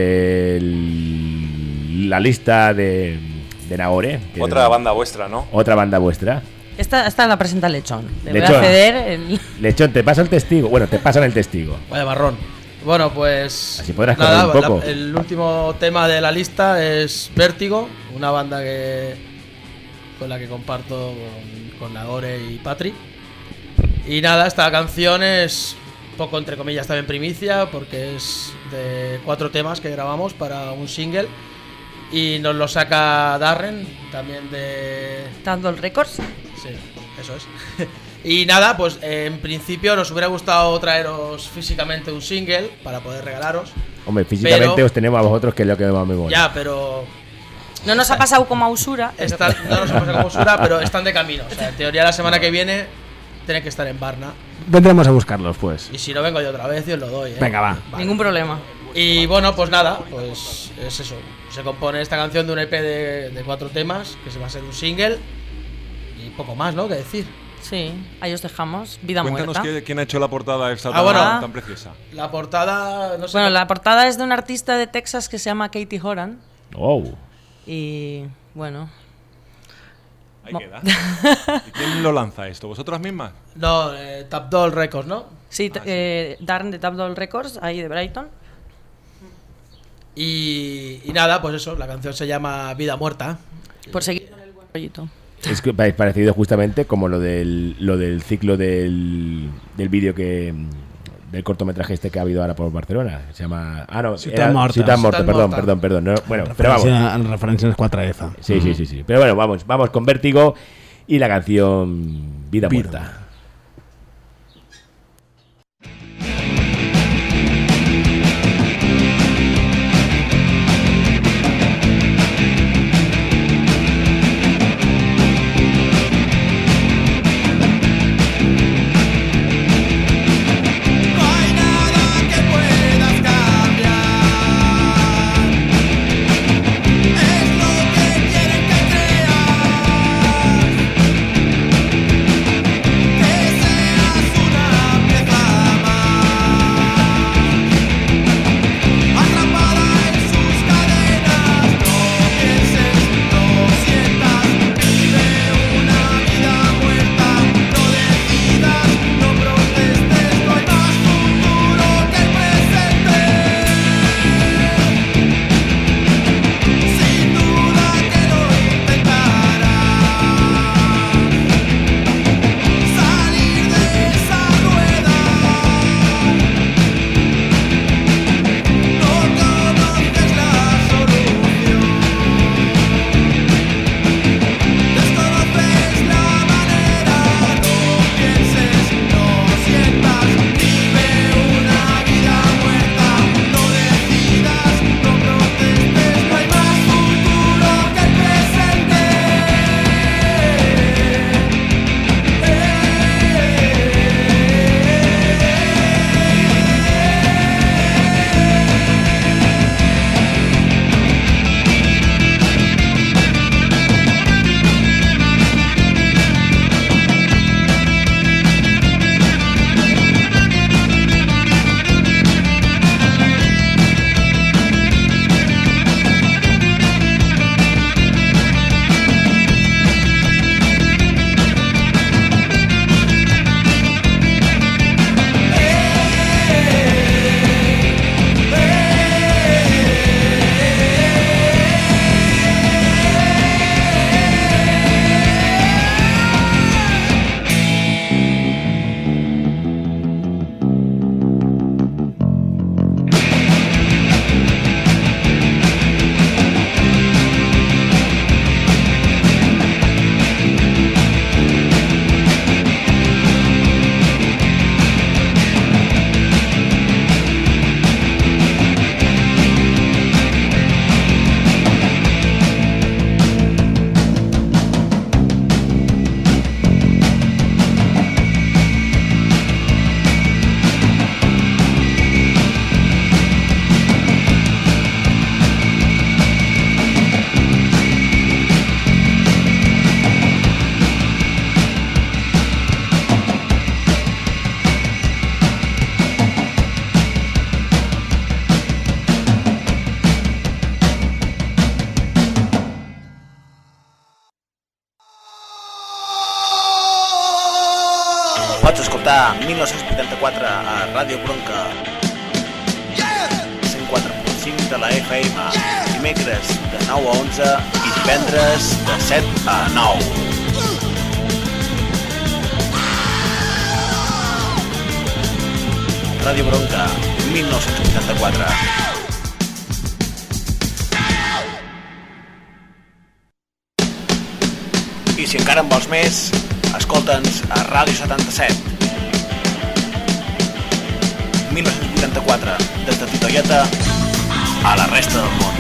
la lista de Nagore. que Otra banda vuestra, ¿no? Otra banda vuestra. Esta la presenta Lechón. Le voy Lechón. a ceder el... Lechón, te paso el testigo. Bueno, te pasan el testigo. Vaya marrón. Bueno, pues Así podrás nada, correr un poco. el último tema de la lista es Vértigo, una banda con la que comparto con Nagore y Patri. Y nada, esta canción es un poco entre comillas también primicia porque es de 4 temas que grabamos para un single y nos lo saca Darren, también de... Dando el Records. Sí, eso es. Y nada, pues en principio nos hubiera gustado traeros físicamente un single para poder regalaros. Hombre, físicamente Pero- os tenemos a vosotros, que es lo que más me mola. Ya, pero No nos ha pasado como a Usura. no nos hemos como Usura, pero están de camino. O sea, en teoría la semana que viene tienen que estar en Varna. Vendremos a buscarlos, pues. Y si no vengo yo otra vez y os lo doy, ¿eh? Venga, va. Vale. Ningún problema. Y bueno, pues nada, pues es eso. Se compone esta canción de un EP de 4 temas, que se va a ser un single. Y poco más, ¿no? Que decir. Sí, ahí os dejamos. Vida Cuéntanos muerta. quién ha hecho la portada esta bueno. tan preciosa. La portada, no sé. Bueno, la portada es de una artista de Texas que se llama Katie Horan. Oh. Y bueno, Ahí No. queda. ¿Y quién lo lanza esto? ¿Vosotras mismas? No, Tapdoll Records, ¿no? sí, Darren de Tapdoll Records, ahí de Brighton. Y nada, pues eso, la canción se llama Vida Muerta. Por seguir con el buen rollito. Es que es parecido justamente como lo del ciclo del vídeo del cortometraje este que ha habido ahora por Barcelona. Se llama... Ah, no. Ciutat Morta. Ciutat Morta, Ciutat perdón, Morta. perdón. No, bueno, pero vamos. En referència als 4F. Sí. Pero bueno, vamos con Vértigo y la canción Vida Muerta. No hay nada que puedas cambiar. Es lo que quieren que creas. escoltar 1984 a Ràdio Bronca 104.5 de la FM, dimecres de 9 a 11 i divendres de 7 a 9. Ràdio Bronca 1984. I si encara en vols més, escolta'ns a Ràdio 77. 1984, des de Titoieta a la resta del món.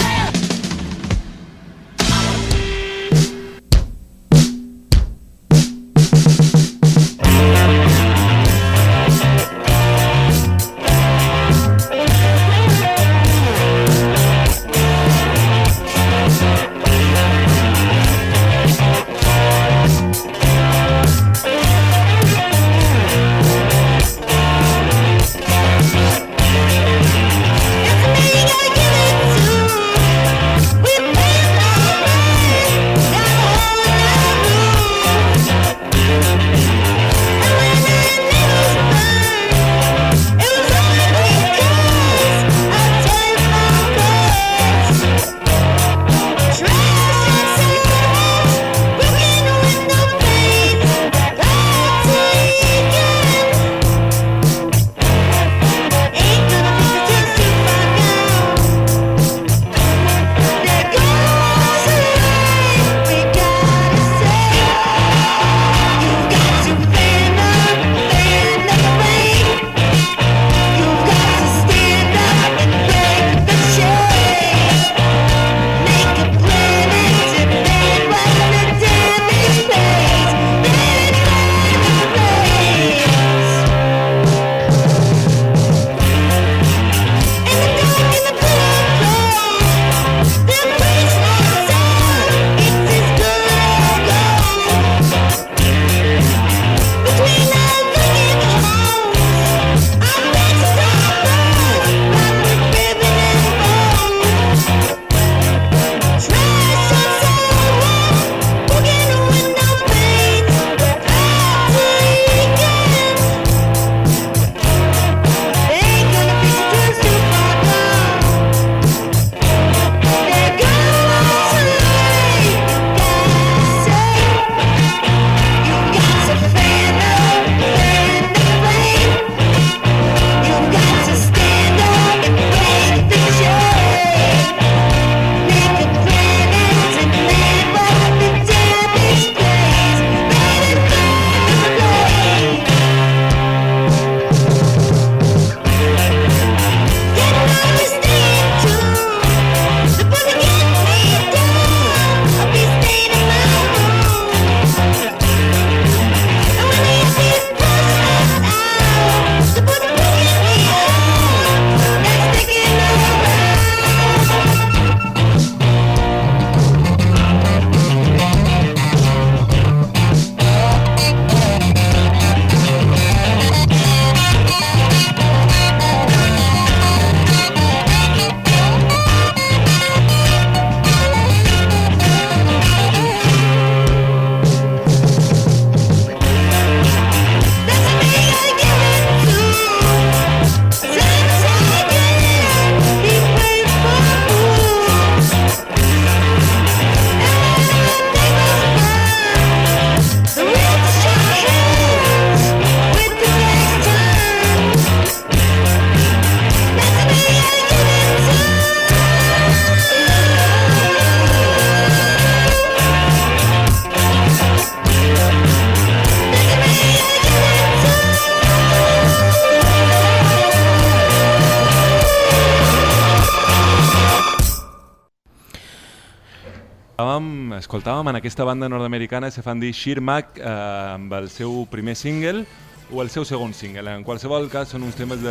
Escoltàvem en aquesta banda nord-americana se fan dir Sheer Mag amb el seu primer single o el seu segon single. En qualsevol cas són uns temes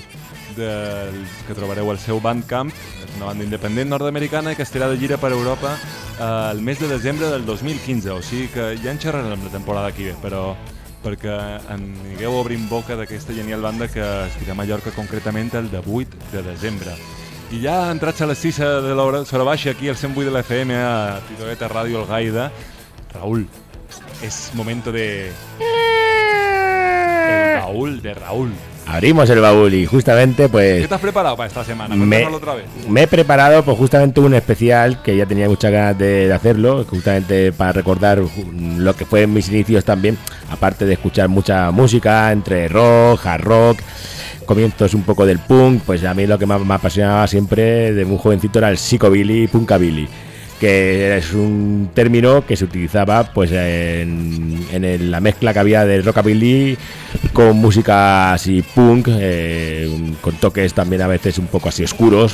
que trobareu al seu Bandcamp. És una banda independent nord-americana que estarà de gira per Europa el mes de desembre del 2015, o sigui que ja en xerrarem la temporada que ve, però perquè anigueu obrint boca d'aquesta genial banda que estirà a Mallorca concretament el 18 de desembre. I ja entrats a les 6 de l'hora, s'hora baixa aquí al 108 de la FM a Titoeta Ràdio Algaida. Raúl, és momento de... baúl de Raúl. Abrimos el baúl y justamente pues... ¿Qué te has preparado para esta semana? Me Cuéntanoslo otra vez. he preparado pues justamente un especial que ya tenía muchas ganas de hacerlo, justamente para recordar lo que fue en mis inicios también, aparte de escuchar mucha música entre rock, hard rock, comienzos un poco del punk. Pues a mí lo que más me apasionaba siempre de muy jovencito era el psychobilly y punkabilly, que es un término que se utilizaba pues en la mezcla que había del rockabilly con música así punk, con toques también a veces un poco así oscuros.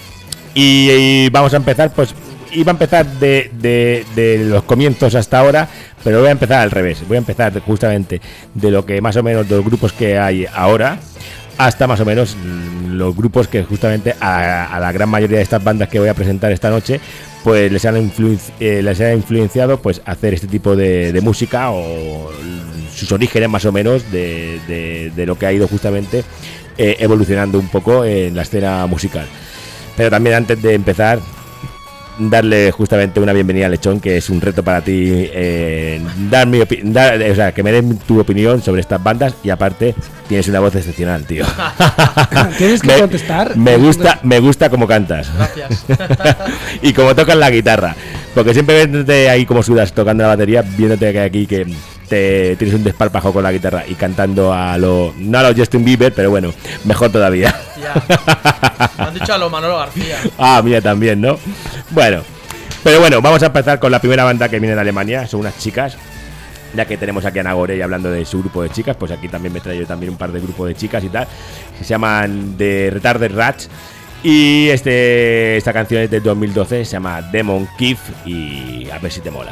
Y vamos a empezar, pues iba a empezar de los comienzos hasta ahora, pero voy a empezar al revés. Voy a empezar justamente de lo que más o menos de los grupos que hay ahora hasta más o menos los grupos que justamente a la gran mayoría de estas bandas que voy a presentar esta noche pues les han influenciado pues hacer este tipo de música, o sus orígenes más o menos de lo que ha ido justamente evolucionando un poco en la escena musical. Pero también, antes de empezar, darle justamente una bienvenida a Lechón, que es un reto para ti, que me den tu opinión sobre estas bandas, y aparte tienes una voz excepcional, tío. Tienes que contestar. Me gusta cómo cantas. Gracias. Y cómo tocas la guitarra, porque siempre viéndote ahí como sudas tocando la batería, viéndote que aquí que te tienes un desparpajo con la guitarra y cantando no a lo Justin Bieber, pero bueno, mejor todavía. Ya. Me han dicho a lo Manolo García. Ah, mira, también, ¿no? Bueno, pero bueno, vamos a empezar con la primera banda que viene de Alemania. Son unas chicas, ya que tenemos aquí a Nagore y hablando de su grupo de chicas, pues aquí también me traigo también un par de grupos de chicas y tal, que se llaman The Retarded Rats. Y esta canción es del 2012, se llama Demon Kiff, y a ver si te mola.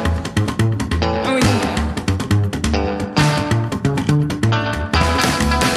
Tight.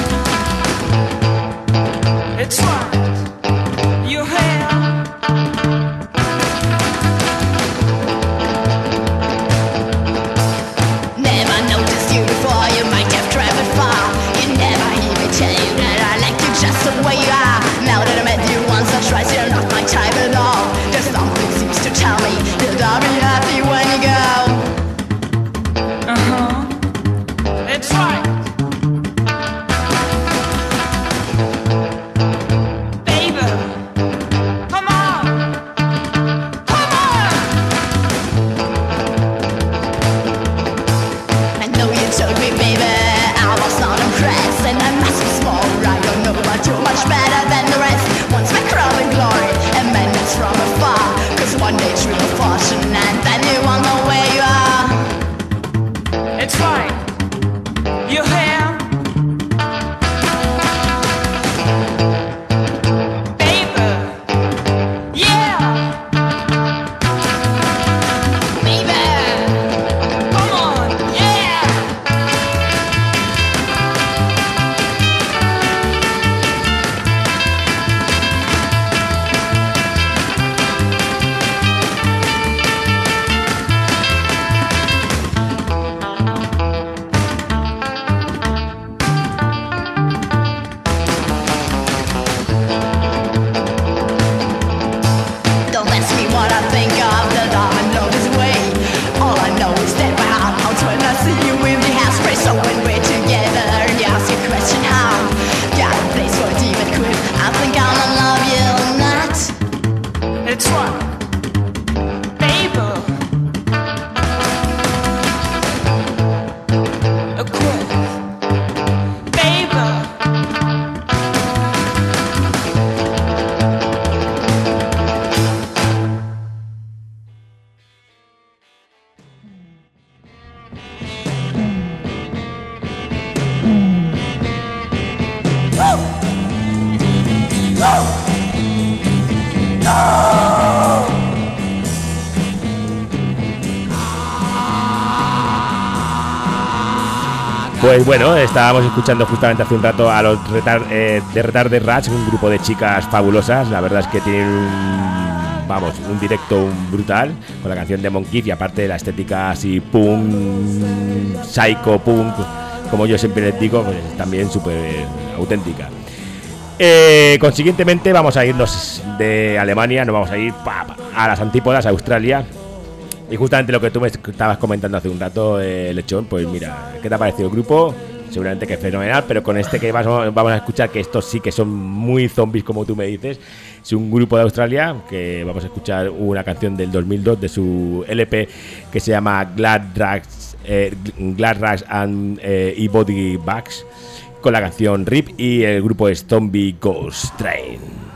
Pues bueno, estábamos escuchando justamente hace un rato a los de Retarded Rats, un grupo de chicas fabulosas. La verdad es que tienen un directo brutal con la canción de Monkeys, y aparte de la estética así punk, psycho punk, como yo siempre les digo, pues también súper auténtica. Consiguientemente vamos a irnos de Alemania, nos vamos a ir a las antípodas, a Australia. Y justamente lo que tú me estabas comentando hace un rato, Lechón, pues mira, ¿qué te ha parecido el grupo? Seguramente que es fenomenal, pero con este que vamos a escuchar, que estos sí que son muy zombies, como tú me dices, es un grupo de Australia, que vamos a escuchar una canción del 2002 de su LP que se llama Glad Rags and E-Body Bags, con la canción RIP, y el grupo es Zombie Ghost Train.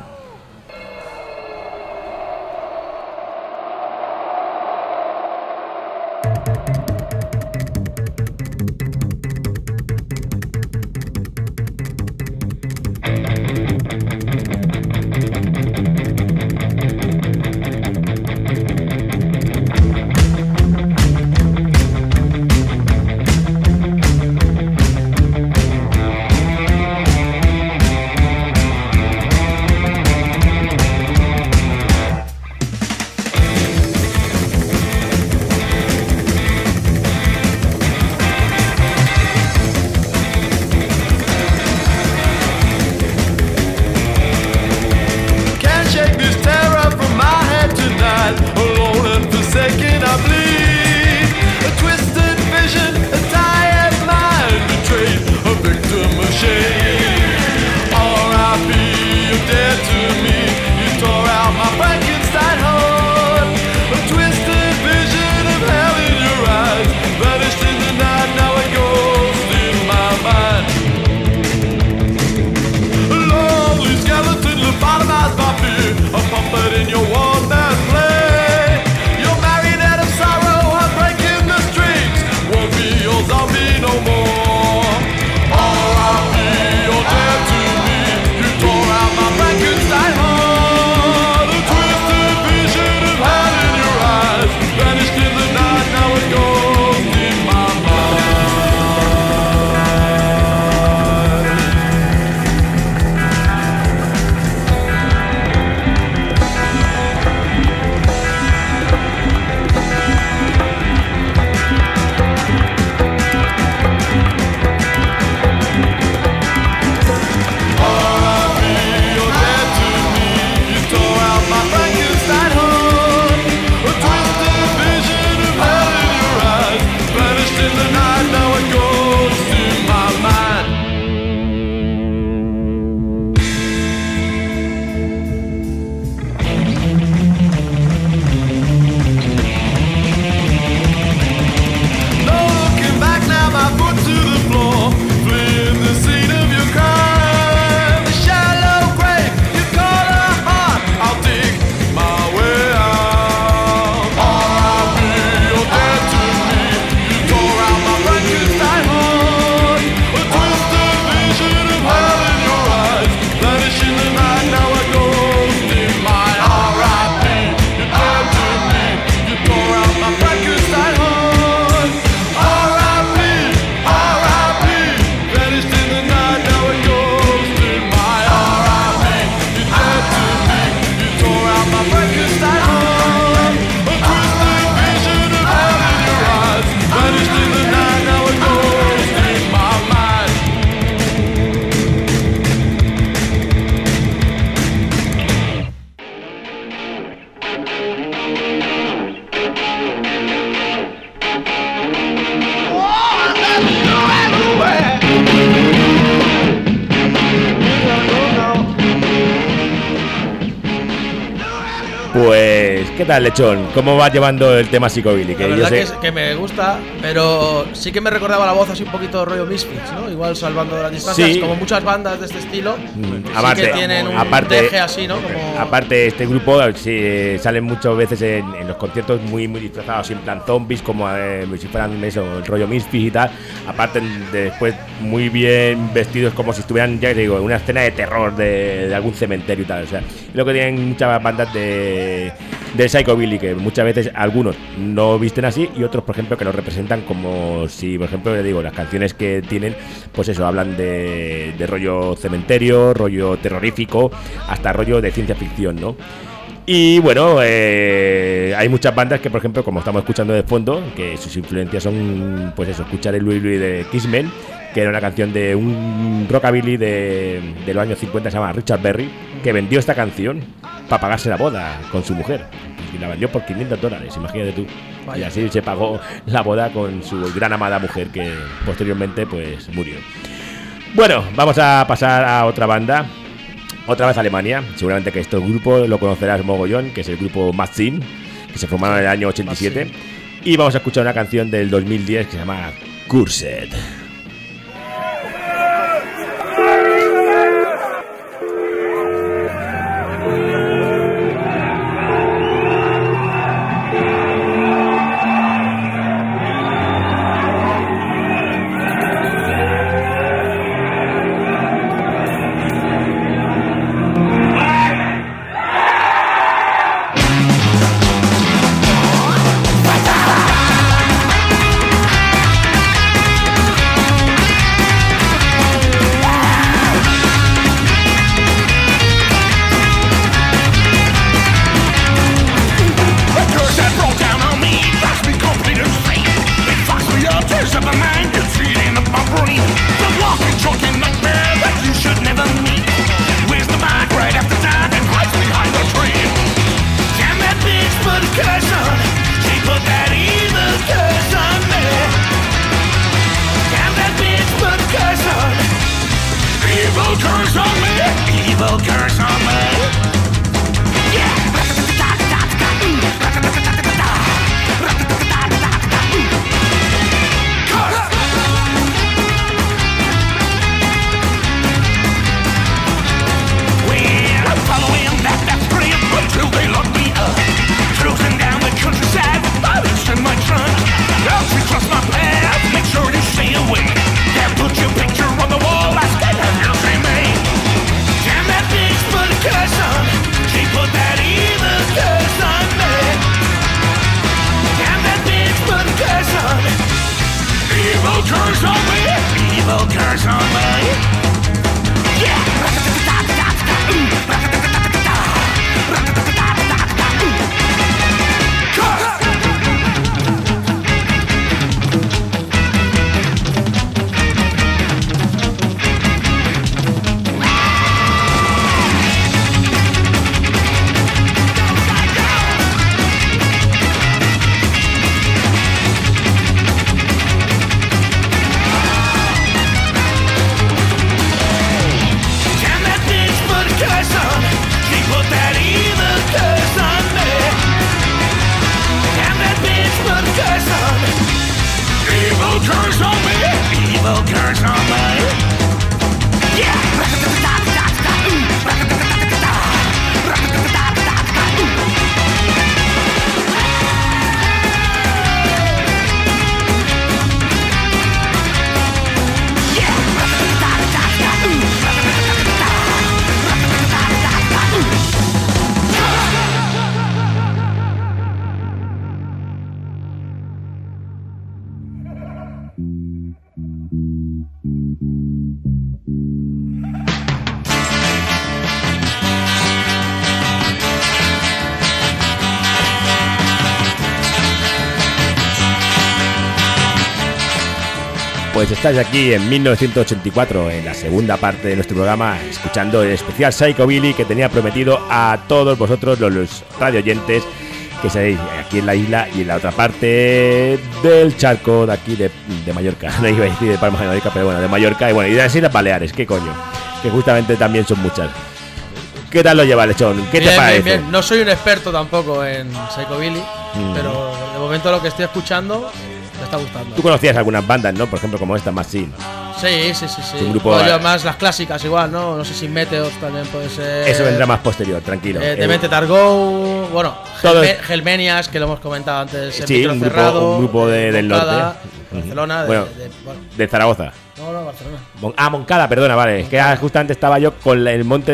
Pues, ¿qué tal, Lechón? ¿Cómo vas llevando el tema psicobilly? La verdad que me gusta, pero sí que me recordaba la voz así un poquito rollo Misfits, ¿no? Igual salvando de las distancias, sí, como muchas bandas de este estilo. Aparte, sí que tienen un deje así, ¿no? Como... Aparte, este grupo sí, salen muchas veces en los conciertos muy disfrazados, en plan zombies, como si fueran eso, el rollo Misfits y tal. Aparte, después muy bien vestidos, como si estuvieran, ya te digo, en una escena de terror de algún cementerio y tal. O sea, lo que tienen muchas bandas de del Psychobilly, que muchas veces algunos no visten así y otros, por ejemplo, que lo representan como si, por ejemplo, le digo, las canciones que tienen, pues eso, hablan de rollo cementerio, rollo terrorífico, hasta rollo de ciencia ficción, ¿no? Y bueno, hay muchas bandas que, por ejemplo, como estamos escuchando de fondo, que sus influencias son, pues eso, escuchar el Louie Louie de Kissmen, que era una canción de un rockabilly de los años 50, se llama Richard Berry, que vendió esta canción para pagarse la boda con su mujer. Y la vendió por $500, imagínate tú. Vaya. Y así se pagó la boda con su gran amada mujer, que posteriormente pues murió. Bueno, vamos a pasar a otra banda. Otra vez Alemania, seguramente que este grupo lo conocerás mogollón, que es el grupo Matzin, que se formaron en el año 87. Y vamos a escuchar una canción del 2010 que se llama Cursed. Pues estáis aquí en 1984, en la segunda parte de nuestro programa, escuchando el especial Psychobilly que tenía prometido a todos vosotros, los radioyentes, que seréis aquí en la isla y en la otra parte del charco de aquí de Mallorca. No iba a decir de Palma de Mallorca, pero bueno, de Mallorca y bueno, y de las Islas Baleares, qué coño, que justamente también son muchas. ¿Qué tal lo lleva, Lechón? ¿Qué te parece? Bien. No soy un experto tampoco en Psychobilly, pero de momento lo que estoy escuchando me está gustando. Tú conocías algunas bandas, ¿no? Por ejemplo, como esta, Machine. Sí. Es un grupo más las clásicas igual, ¿no? No sé si Meteors también puede ser. Eso vendrá más posterior, tranquilo. Demente Targo, bueno, Todo Helmenias, que lo hemos comentado antes. Sí, un grupo del norte. Barcelona, bueno, de Zaragoza. No, Barcelona. Moncada, perdona, vale. Es que justamente estaba yo con el monte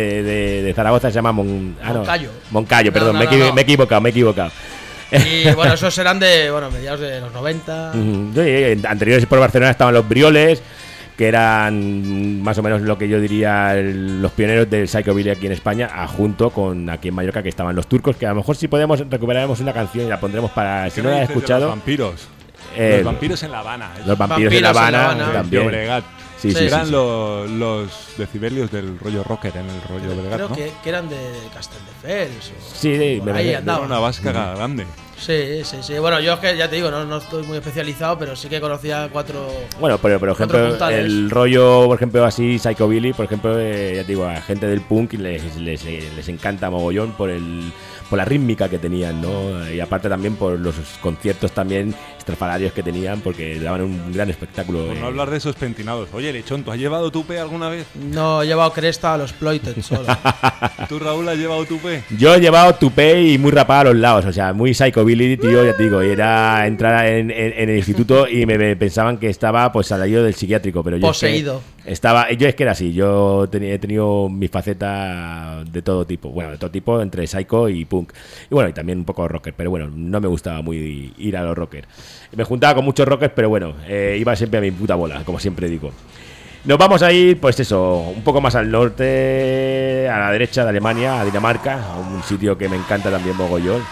de Zaragoza, se llama Moncayo. Moncayo, perdón, me he equivocado. Y bueno, esos serán de mediados de los 90. Anteriores por Barcelona estaban los Brioles, que eran más o menos lo que yo diría los pioneros del Psychobilly aquí en España, junto con aquí en Mallorca que estaban los Turcos, que a lo mejor si podemos recuperaremos una canción y la pondremos para si no la he escuchado. Los vampiros. Los vampiros en La Habana. Los vampiros en La Habana también. Llobregat. Sí. Eran los decibelios del rollo rocker en el rollo Llobregat, creo ¿no? que eran de Castelldefels. Sí, ahí andaba. Una vasca grande. Sí. Bueno, yo es que ya te digo, no estoy muy especializado, pero sí que conocía 4. Bueno, pero por ejemplo, el rollo, por ejemplo, así, Psychobilly, por ejemplo, ya te digo, a gente del punk les encanta mogollón por la rítmica que tenían, ¿no? Y aparte también por los conciertos también estrafalarios que tenían, porque daban un gran espectáculo. Por no hablar de esos pentinados. Oye, Lechón, ¿tú has llevado tupé alguna vez? No, he llevado cresta a los Ploited solo. ¿Tú, Raúl, has llevado tupé? Yo he llevado tupé y muy rapado a los lados, o sea, muy Psychobilly, tío, ya te digo. Era entrar en el instituto y me pensaban que estaba pues salido del psiquiátrico, pero yo poseído. Es que era así, yo he tenido mis facetas de todo tipo, entre psycho y punk, y bueno, y también un poco rocker, pero bueno, no me gustaba muy ir a los rockers. Me juntaba con muchos rockers, pero bueno, iba siempre a mi puta bola, como siempre digo. Nos vamos a ir, pues eso, un poco más al norte, a la derecha de Alemania, a Dinamarca, a un sitio que me encanta también mogollón.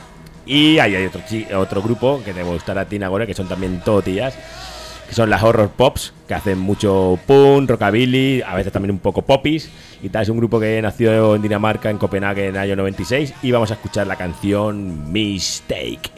Y ahí hay otro grupo que te gustará a ti, Nagore, que son también todo tías, que son las Horror Pops, que hacen mucho punk, rockabilly, a veces también un poco popis y tal. Es un grupo que nació en Dinamarca, en Copenhague, en el año 96, y vamos a escuchar la canción Mistake.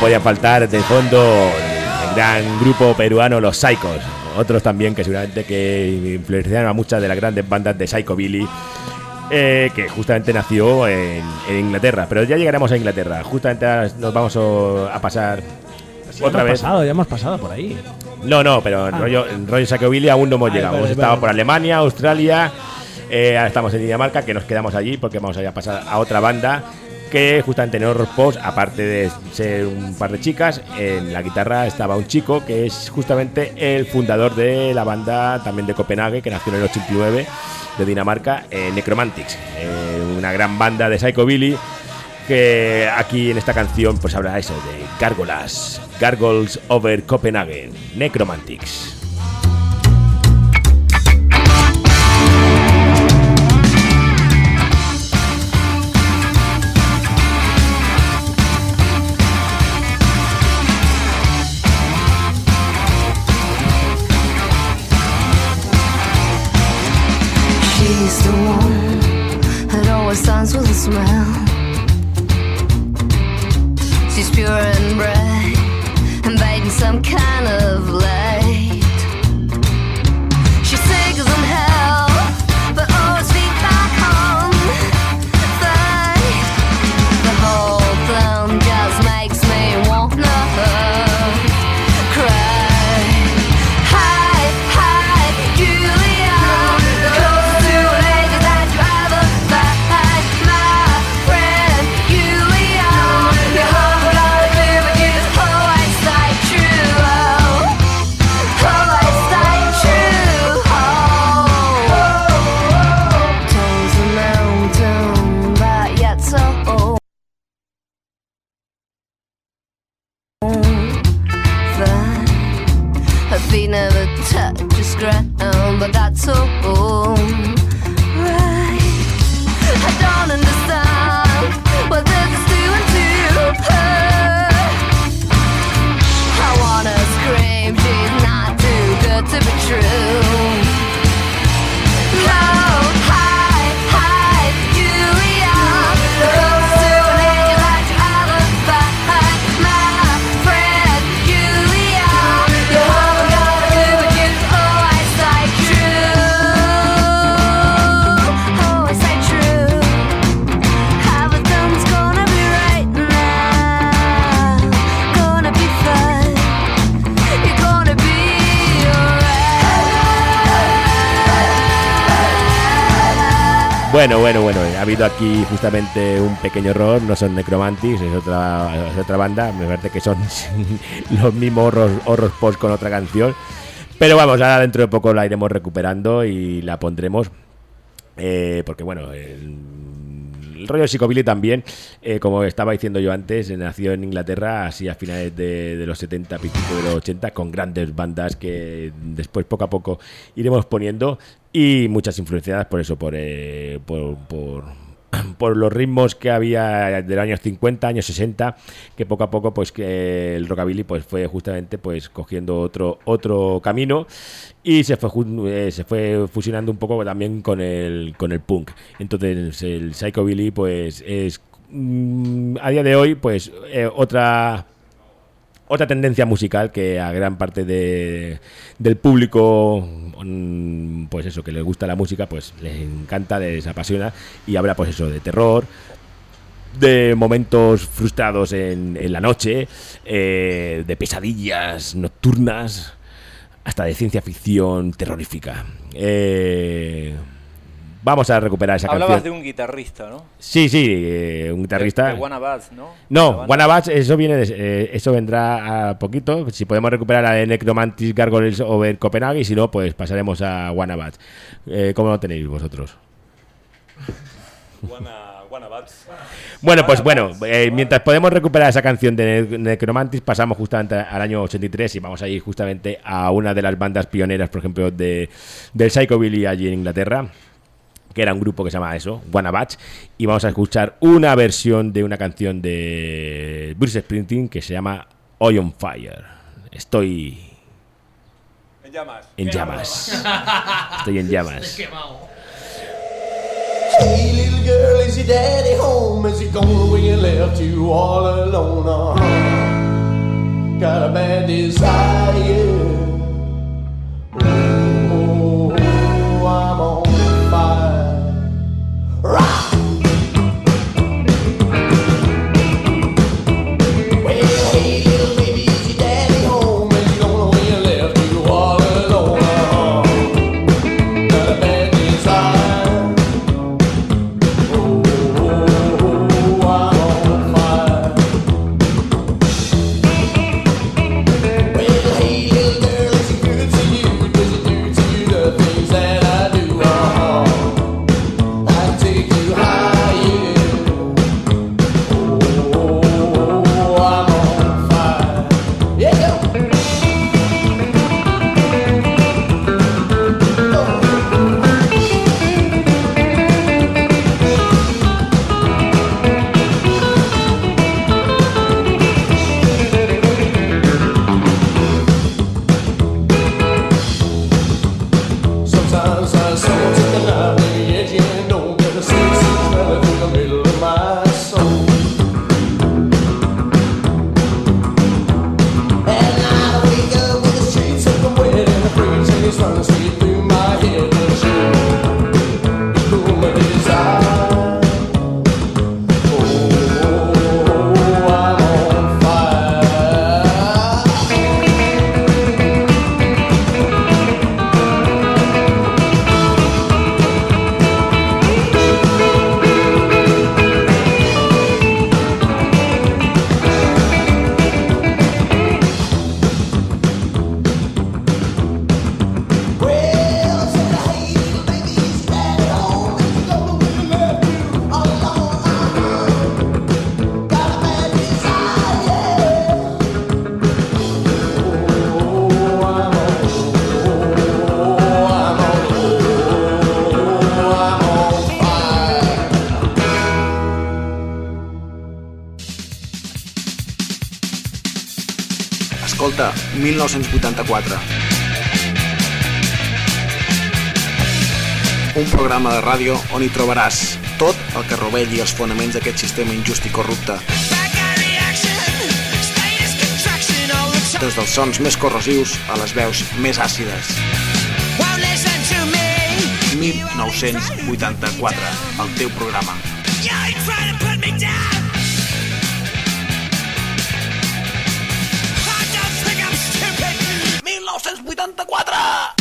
podía faltar de fondo el gran grupo peruano Los Psychos, otros también que seguramente que influenciaron a muchas de las grandes bandas de Psychobilly, que justamente nació en Inglaterra. Pero ya llegaremos a Inglaterra. Justamente ahora nos vamos a pasar otra vez. Ya hemos pasado por ahí. No, pero en rollo Psychobilly aún no hemos llegado. Hemos estado por Alemania, Australia, ahora estamos en Dinamarca, que nos quedamos allí porque vamos a pasar a otra banda que justamente en Horror Post, aparte de ser un par de chicas, en la guitarra estaba un chico que es justamente el fundador de la banda también de Copenhague, que nació en el 89, de Dinamarca, Necromantics, una gran banda de Psychobilly, que aquí en esta canción pues habla eso de Gargoyles over Copenhagen, Necromantics. She's the one that always stands with a smile. She's pure and bright and biting some kind of light. She sings in hell, but always feet back on. The whole thing just makes me wanna cry. Hide, hide, Julia. The closest to an angel that you ever find, my friend Julia. Your heart will always be with you, always stay true. Always stay true. Toes a mountain, but yet so fine. Her feet never touch the ground, but that's all right. I don't understand what this is doing to her. I wanna scream, she's not too good to be true. No, hide, hide, Julia. The closest to an angel that you ever find, my friend Julia. Your heart will never do, but you always stay true. Always stay true. Everything's gonna be right now. Gonna be fine. You're gonna be alright. Bueno, ha habido aquí justamente un pequeño error, no son Necromantics, es otra banda, me parece que son los mismos Horror Post con otra canción, pero vamos, ahora dentro de poco la iremos recuperando y la pondremos, porque bueno, el rollo Psychobilly también, como estaba diciendo yo antes, nació en Inglaterra así a finales de los 70, principios de los 80, con grandes bandas que después poco a poco iremos poniendo, y muchas influenciadas por eso, por los ritmos que había de los años 50, años 60, que poco a poco pues que el rockabilly pues fue justamente pues cogiendo otro camino y se fue fusionando un poco también con el punk. Entonces el psychobilly pues es a día de hoy pues otra tendencia musical que a gran parte del público, pues eso, que les gusta la música, pues les encanta, les apasiona, y habla pues eso de terror, de momentos frustrados en la noche, de pesadillas nocturnas, hasta de ciencia ficción terrorífica. Vamos a recuperar esa canción. Hablabas de un guitarrista, ¿no? Sí, un guitarrista. De Wannabads, ¿no? No, Wannabads, eso vendrá a poquito. Si podemos recuperar la de Necromantics Gargoyles over Copenhagen, y si no, pues pasaremos a Wannabads. ¿Cómo lo tenéis vosotros? Wannabads. Bueno, pues mientras podemos recuperar esa canción de Necromantics, pasamos justamente al año 83 y vamos a ir justamente a una de las bandas pioneras, por ejemplo, del Psychobilly allí en Inglaterra, que era un grupo que se llama eso, Wannabads, y vamos a escuchar una versión de una canción de Bruce Springsteen que se llama Eye on Fire. Estoy en llamas. Estoy en llamas. Hey little girl, is your daddy home? Is he gone when you left you all alone? got a bad desire. Oh, I'm on fire. Rock! Escolta, 1984. Un programa de ràdio on hi trobaràs tot el que rovelli els fonaments d'aquest sistema injust i corrupte. Des dels sons més corrosius a les veus més àcides. 1984, el teu programa. 1984!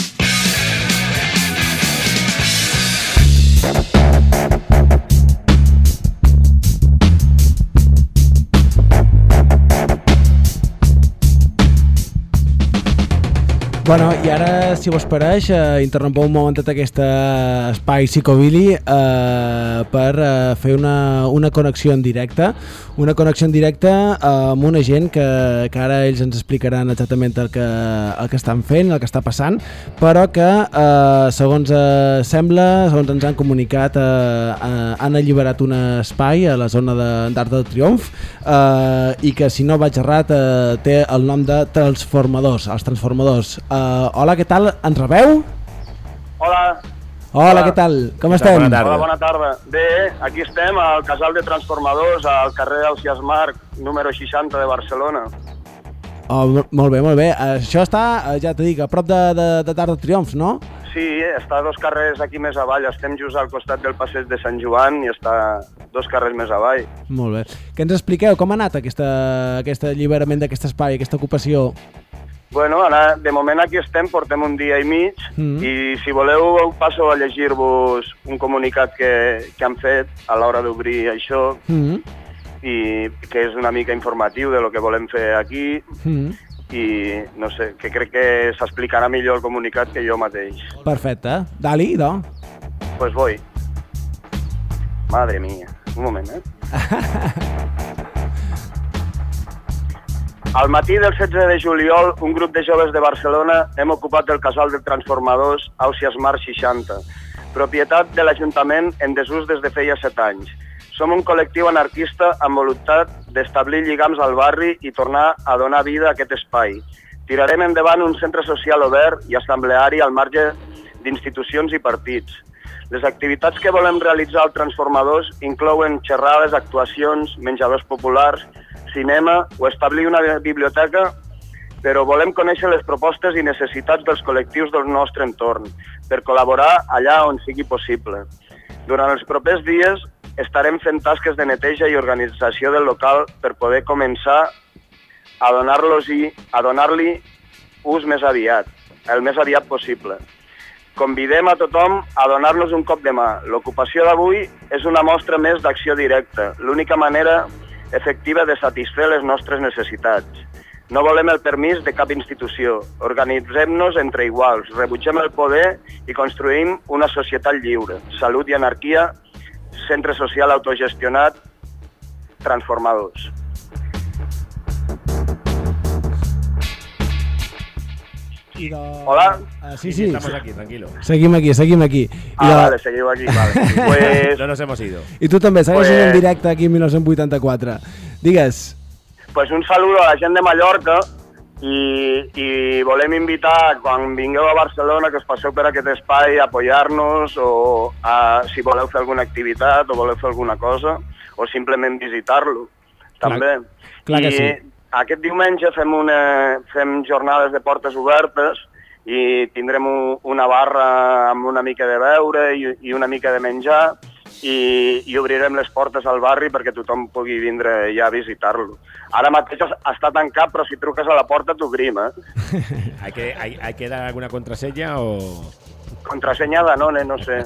Bueno, i ara, si vos pareix, interrompeu un momentet aquest espai psicobilly per fer una connexió en directe. Una connexió en directe amb una gent que ara ells ens explicaran exactament el que estan fent, el que està passant, però que, segons sembla, segons ens han comunicat, han alliberat un espai a la zona d'Arc del Triomf i que, si no vaig errat, té el nom de Transformadors, els Transformadors. Hola, què tal? Ens rebeu? Hola. Hola, què tal? Com estem? Bona tarda. Hola, bona tarda. Bé, aquí estem al casal de Transformadors, al carrer Ausiàs Marc, número 60 de Barcelona. Oh, molt bé, molt bé. Això està, ja t'he dit, a prop de Arc del Triomf, no? Sí, està dos carrers aquí més avall. Estem just al costat del passeig de Sant Joan i està dos carrers més avall. Molt bé. Què ens expliqueu? Com ha anat aquest alliberament d'aquest espai, aquesta ocupació? Bueno, ara, de moment aquí estem, portem un dia i mig, i si voleu passo a llegir-vos un comunicat que han fet a l'hora d'obrir això, i que és una mica informatiu de lo que volem fer aquí, i no sé, que crec que s'explicarà millor el comunicat que jo mateix. Perfecte. Dali, do. Pues voy. Madre mía. Un moment, Al matí del 16 de juliol, un grup de joves de Barcelona hem ocupat el casal de Transformadors Ausiàs Marc 60, propietat de l'Ajuntament en desús des de feia 7 anys. Som un col·lectiu anarquista amb voluntat d'establir lligams al barri i tornar a donar vida a aquest espai. Tirarem endavant un centre social obert i assembleari al marge d'institucions i partits. Les activitats que volem realitzar al Transformadors inclouen xerrades, actuacions, menjadors populars, cinema o establir una biblioteca però volem conèixer les propostes i necessitats dels col·lectius del nostre entorn per col·laborar allà on sigui possible. Durant els propers dies estarem fent tasques de neteja i organització del local per poder començar a donar-li ús més aviat, el més aviat possible. Convidem a tothom a donar-nos un cop de mà. L'ocupació d'avui és una mostra més d'acció directa, l'única manera efectiva de satisfer les nostres necessitats. No volem el permís de cap institució. Organitzem-nos entre iguals, rebutgem el poder i construïm una societat lliure. Salut i anarquia, centre social autogestionat, transformadors. Hola. Sí. Estamos aquí, tranquilo. Seguim aquí. Vale, seguiu aquí, vale. Pues... No nos hemos ido. I tu també, segueixes en directe aquí en 1984. Digues. Pues un saludo a la gent de Mallorca i volem invitar, quan vingueu a Barcelona, que us passeu per aquest espai a apoyar-nos o si voleu fer alguna activitat o voleu fer alguna cosa o simplement visitar-lo, també. Clar que sí. Aquest diumenge fem jornades de portes obertes i tindrem una barra amb una mica de beure i una mica de menjar i obrirem les portes al barri perquè tothom pugui vindre ja a visitar-lo. Ara mateix està tancat, però si truques a la porta t'obrim, ¿Hay que dar alguna contraseña o...? Contrasenya de None, no sé.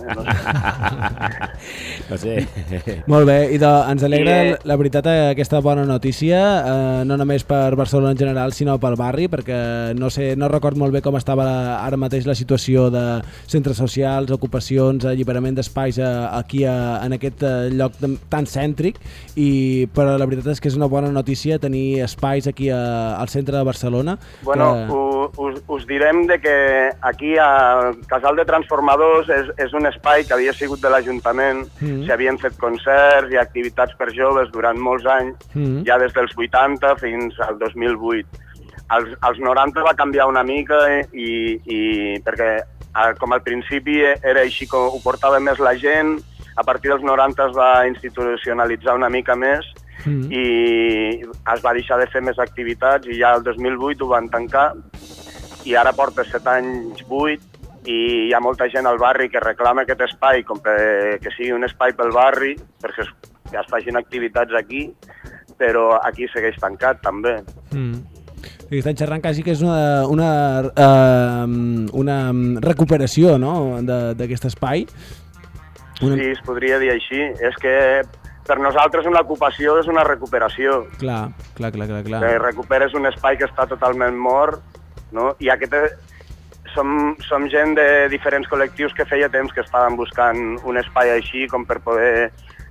No sé. Molt bé, i ens alegra, la veritat, aquesta bona notícia, no només per Barcelona en general, sinó pel barri, perquè no record molt bé com estava ara mateix la situació de centres socials, ocupacions, alliberament d'espais aquí en aquest lloc tan cèntric, però la veritat és que és una bona notícia tenir espais aquí al centre de Barcelona. Bueno, us direm que aquí al Casal de Transformadors és un espai que havia sigut de l'Ajuntament, s'hi havien fet concerts i activitats per joves durant molts anys, ja des dels 80 fins al 2008. Als 90 va canviar una mica perquè com al principi era així que ho portava més la gent, a partir dels 90 es va institucionalitzar una mica més i es va deixar de fer més activitats i ja el 2008 ho van tancar i ara porta 7 anys, 8, i hi ha molta gent al barri que reclama aquest espai com que sigui un espai pel barri perquè ja es facin activitats aquí, però aquí segueix tancat també. I estan xerrant quasi que és una recuperació, no?, d'aquest espai. Sí, es podria dir així. És que per nosaltres una ocupació és una recuperació. Clar. Que recuperes un espai que està totalment mort, no? I som gent de diferents col·lectius que feia temps que estàvem buscant un espai així com per poder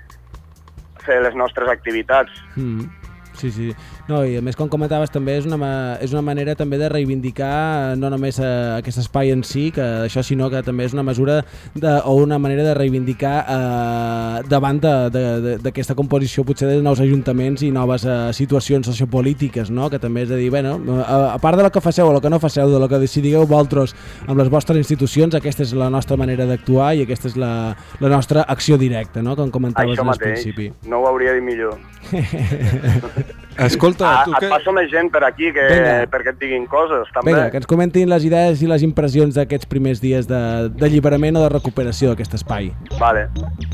fer les nostres activitats. Sí. No, i a més, com comentaves, també és una manera també de reivindicar no només aquest espai en si, que això, sinó que també és una mesura o una manera de reivindicar davant d'aquesta composició potser de nous ajuntaments i noves situacions sociopolítiques, no? Que també és de dir, bueno, a part de lo que faceu o el que no faceu, de lo que decidigueu vosaltres amb les vostres institucions, aquesta és la nostra manera d'actuar i aquesta és la nostra acció directa, no? Com comentaves al principi. Això mateix, no ho hauria dit millor. Escolta, et passo més gent per aquí perquè et diguin coses, també. Vinga, que ens comentin les idees i les impressions d'aquests primers dies d'alliberament o de recuperació d'aquest espai. Vale.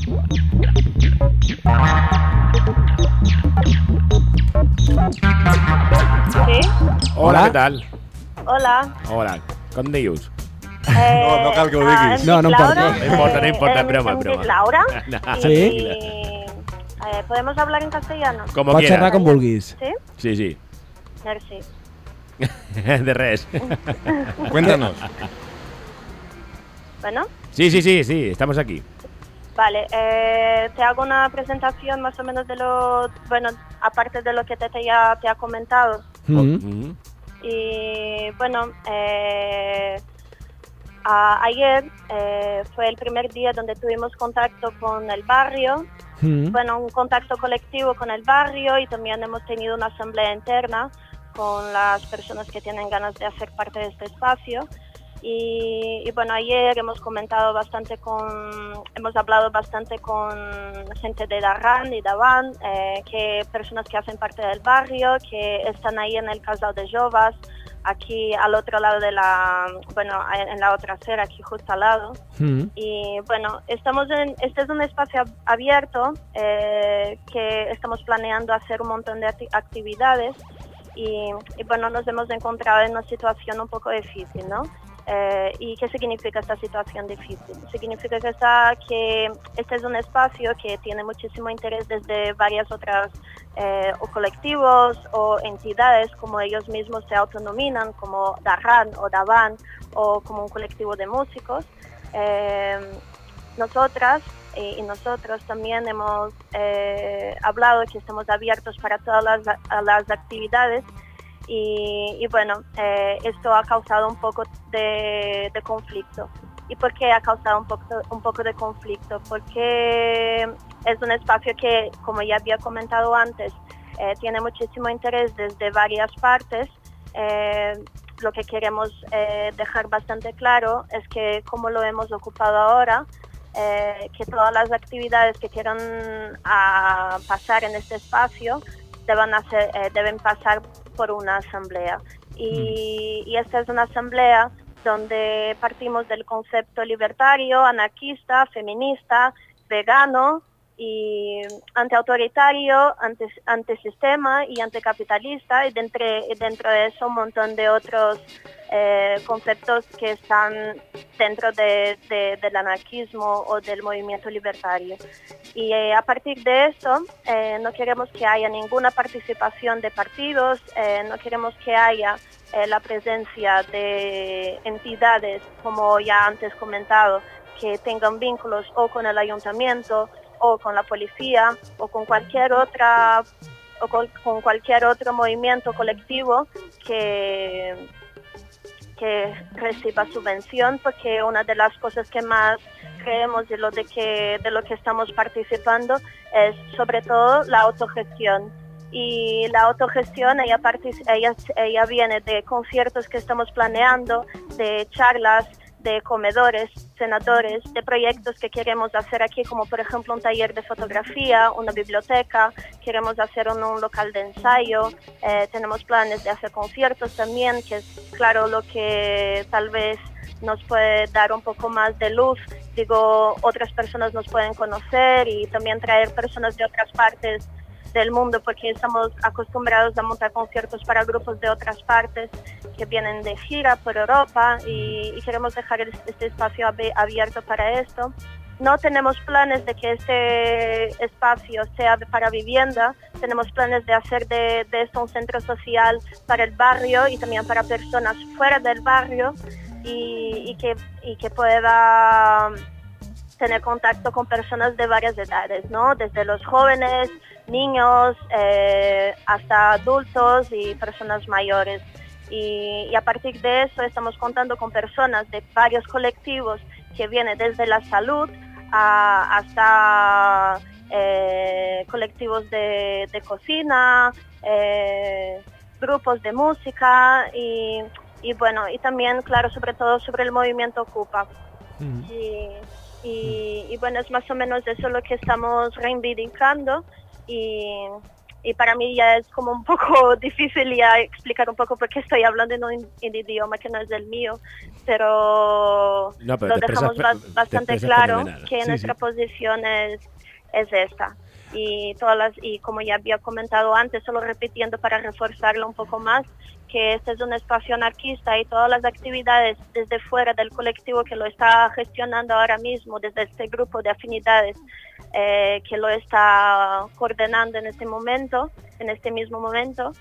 Sí? Hola, què tal? Hola. Hola, com dius? No cal que ho diguis. No importa. No importa, broma. Laura. Sí. ¿Podemos hablar en castellano? Como Pots quieras. xerrar com vulguis. ¿Sí? Sí. Merci. De res. Cuéntanos. Bueno. Sí, estamos aquí. Vale, te hago una presentación más o menos de aparte de lo que Tete ya te ha comentado. Y bueno, ayer fue el primer día donde tuvimos contacto con el barrio, bueno, un contacto colectivo con el barrio, y también hemos tenido una asamblea interna con las personas que tienen ganas de hacer parte de este espacio. Y bueno, ayer hemos hablado bastante con gente de Darran y Davant, personas que hacen parte del barrio, que están ahí en el Casal de Jovas, aquí al otro lado de en la otra acera, aquí justo al lado. Y bueno, este es un espacio abierto que estamos planeando hacer un montón de actividades y bueno, nos hemos encontrado en una situación un poco difícil, ¿no? ¿Y qué significa esta situación difícil? Significa que este es un espacio que tiene muchísimo interés desde varias otras o colectivos o entidades, como ellos mismos se autonominan, como Darran o Davan, o como un colectivo de músicos. Nosotras y nosotros también hemos hablado que estamos abiertos para todas las actividades. Y bueno, esto ha causado un poco de conflicto. ¿Y por qué ha causado un poco de conflicto? Porque es un espacio que, como ya había comentado antes, tiene muchísimo interés desde varias partes. Lo que queremos dejar bastante claro es que, como lo hemos ocupado ahora, que todas las actividades que quieran pasar en este espacio deben pasar por una asamblea. Y esta es una asamblea donde partimos del concepto libertario, anarquista, feminista, vegano y antiautoritario, antisistema y anticapitalista, y dentro de eso un montón de otros conceptos que están dentro del anarquismo o del movimiento libertario. Y a partir de eso no queremos que haya ninguna participación de partidos, no queremos que haya la presencia de entidades, como ya antes comentado, que tengan vínculos o con el ayuntamiento o con la policía o con cualquier otro movimiento colectivo que reciba subvención, porque una de las cosas que más creemos de lo que estamos participando es sobre todo la autogestión. Y la autogestión ella viene de conciertos que estamos planeando, de charlas, de comedores, senadores, de proyectos que queremos hacer aquí, como por ejemplo un taller de fotografía, una biblioteca, queremos hacer un local de ensayo, tenemos planes de hacer conciertos también, que es claro lo que tal vez nos puede dar un poco más de luz. Digo, otras personas nos pueden conocer y también traer personas de otras partes del mundo, porque estamos acostumbrados a montar conciertos para grupos de otras partes que vienen de gira por Europa y queremos dejar este espacio abierto para esto. No tenemos planes de que este espacio sea para vivienda, tenemos planes de hacer de esto un centro social para el barrio y también para personas fuera del barrio y que pueda tener contacto con personas de varias edades, ¿no? Desde los jóvenes, niños, hasta adultos y personas mayores. Y a partir de eso estamos contando con personas de varios colectivos que vienen desde la salud hasta colectivos de cocina, grupos de música y bueno, y también, claro, sobre todo sobre el movimiento Ocupa. Y bueno, es más o menos eso lo que estamos reivindicando y para mí ya es como un poco difícil ya explicar un poco por qué estoy hablando en un idioma que no es el mío, pero lo dejamos bastante claro que nuestra posición es esta. Y como ya había comentado antes, solo repitiendo para reforzarlo un poco más, que este es un espacio anarquista y todas las actividades desde fuera del colectivo que lo está gestionando ahora mismo, desde este grupo de afinidades que lo está coordinando en este mismo momento.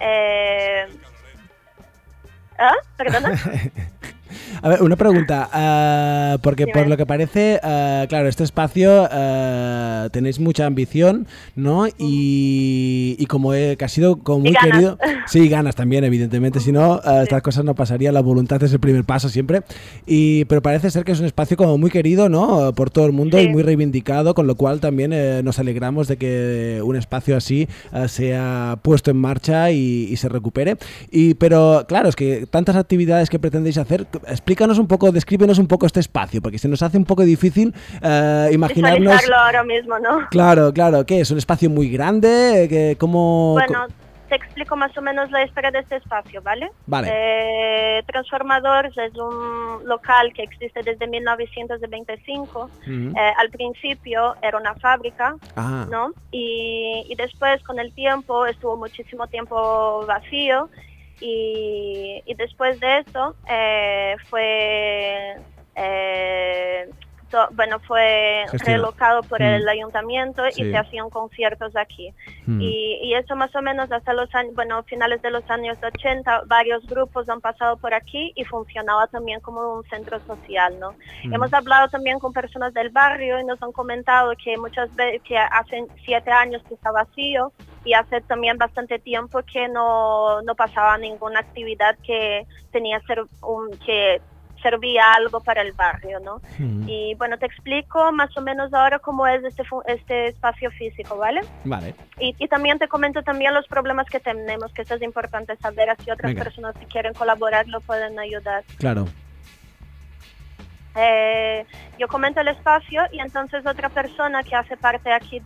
¿Perdona? A ver, una pregunta, porque por lo que parece, claro, este espacio tenéis mucha ambición, ¿no? Y como que ha sido como muy querido... Sí, ganas también, evidentemente, si no, estas cosas no pasarían, la voluntad es el primer paso siempre, pero parece ser que es un espacio como muy querido, ¿no? Por todo el mundo y muy reivindicado, con lo cual también nos alegramos de que un espacio así sea puesto en marcha y se recupere. Pero claro, es que tantas actividades que pretendéis hacer, explícanos un poco, descríbenos un poco este espacio, porque se nos hace un poco difícil imaginarnos... Visualizarlo ahora mismo, ¿no? Claro, ¿qué es? ¿Un espacio muy grande? ¿Cómo...? Bueno, te explico más o menos la historia de este espacio, ¿vale? Vale. Transformadors es un local que existe desde 1925. Al principio era una fábrica, ¿no? Y después, con el tiempo, estuvo muchísimo tiempo vacío. Y después de eso fue relocado por el ayuntamiento y se hacían conciertos aquí. Y eso más o menos hasta los años, finales de los años 80, varios grupos han pasado por aquí y funcionaba también como un centro social, ¿no? Hemos hablado también con personas del barrio y nos han comentado que muchas veces, que hace 7 años que está vacío y hace también bastante tiempo que no pasaba ninguna actividad que tenía que servía algo para el barrio, ¿no? Y bueno, te explico más o menos ahora cómo es este espacio físico, ¿vale? Vale. Y también te comento también los problemas que tenemos, que eso es importante saber, así otras personas que quieren colaborar lo pueden ayudar. Claro. Yo comento el espacio y entonces otra persona que hace parte aquí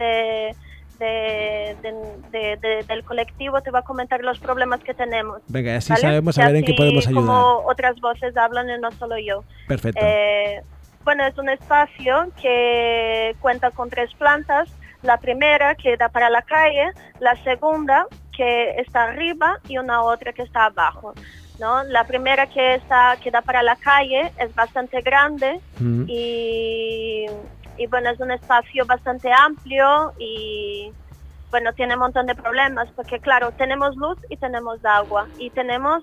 del colectivo te va a comentar los problemas que tenemos. Venga, así ¿vale? sabemos a ver en qué podemos ayudar. Como otras voces hablan y no solo yo. Perfecto. Bueno, es un espacio que cuenta con 3 plantas. La primera que da para la calle, la segunda que está arriba y una otra que está abajo, ¿no? La primera que da para la calle es bastante grande y bueno, es un espacio bastante amplio y bueno, tiene un montón de problemas porque claro, tenemos luz y tenemos agua y tenemos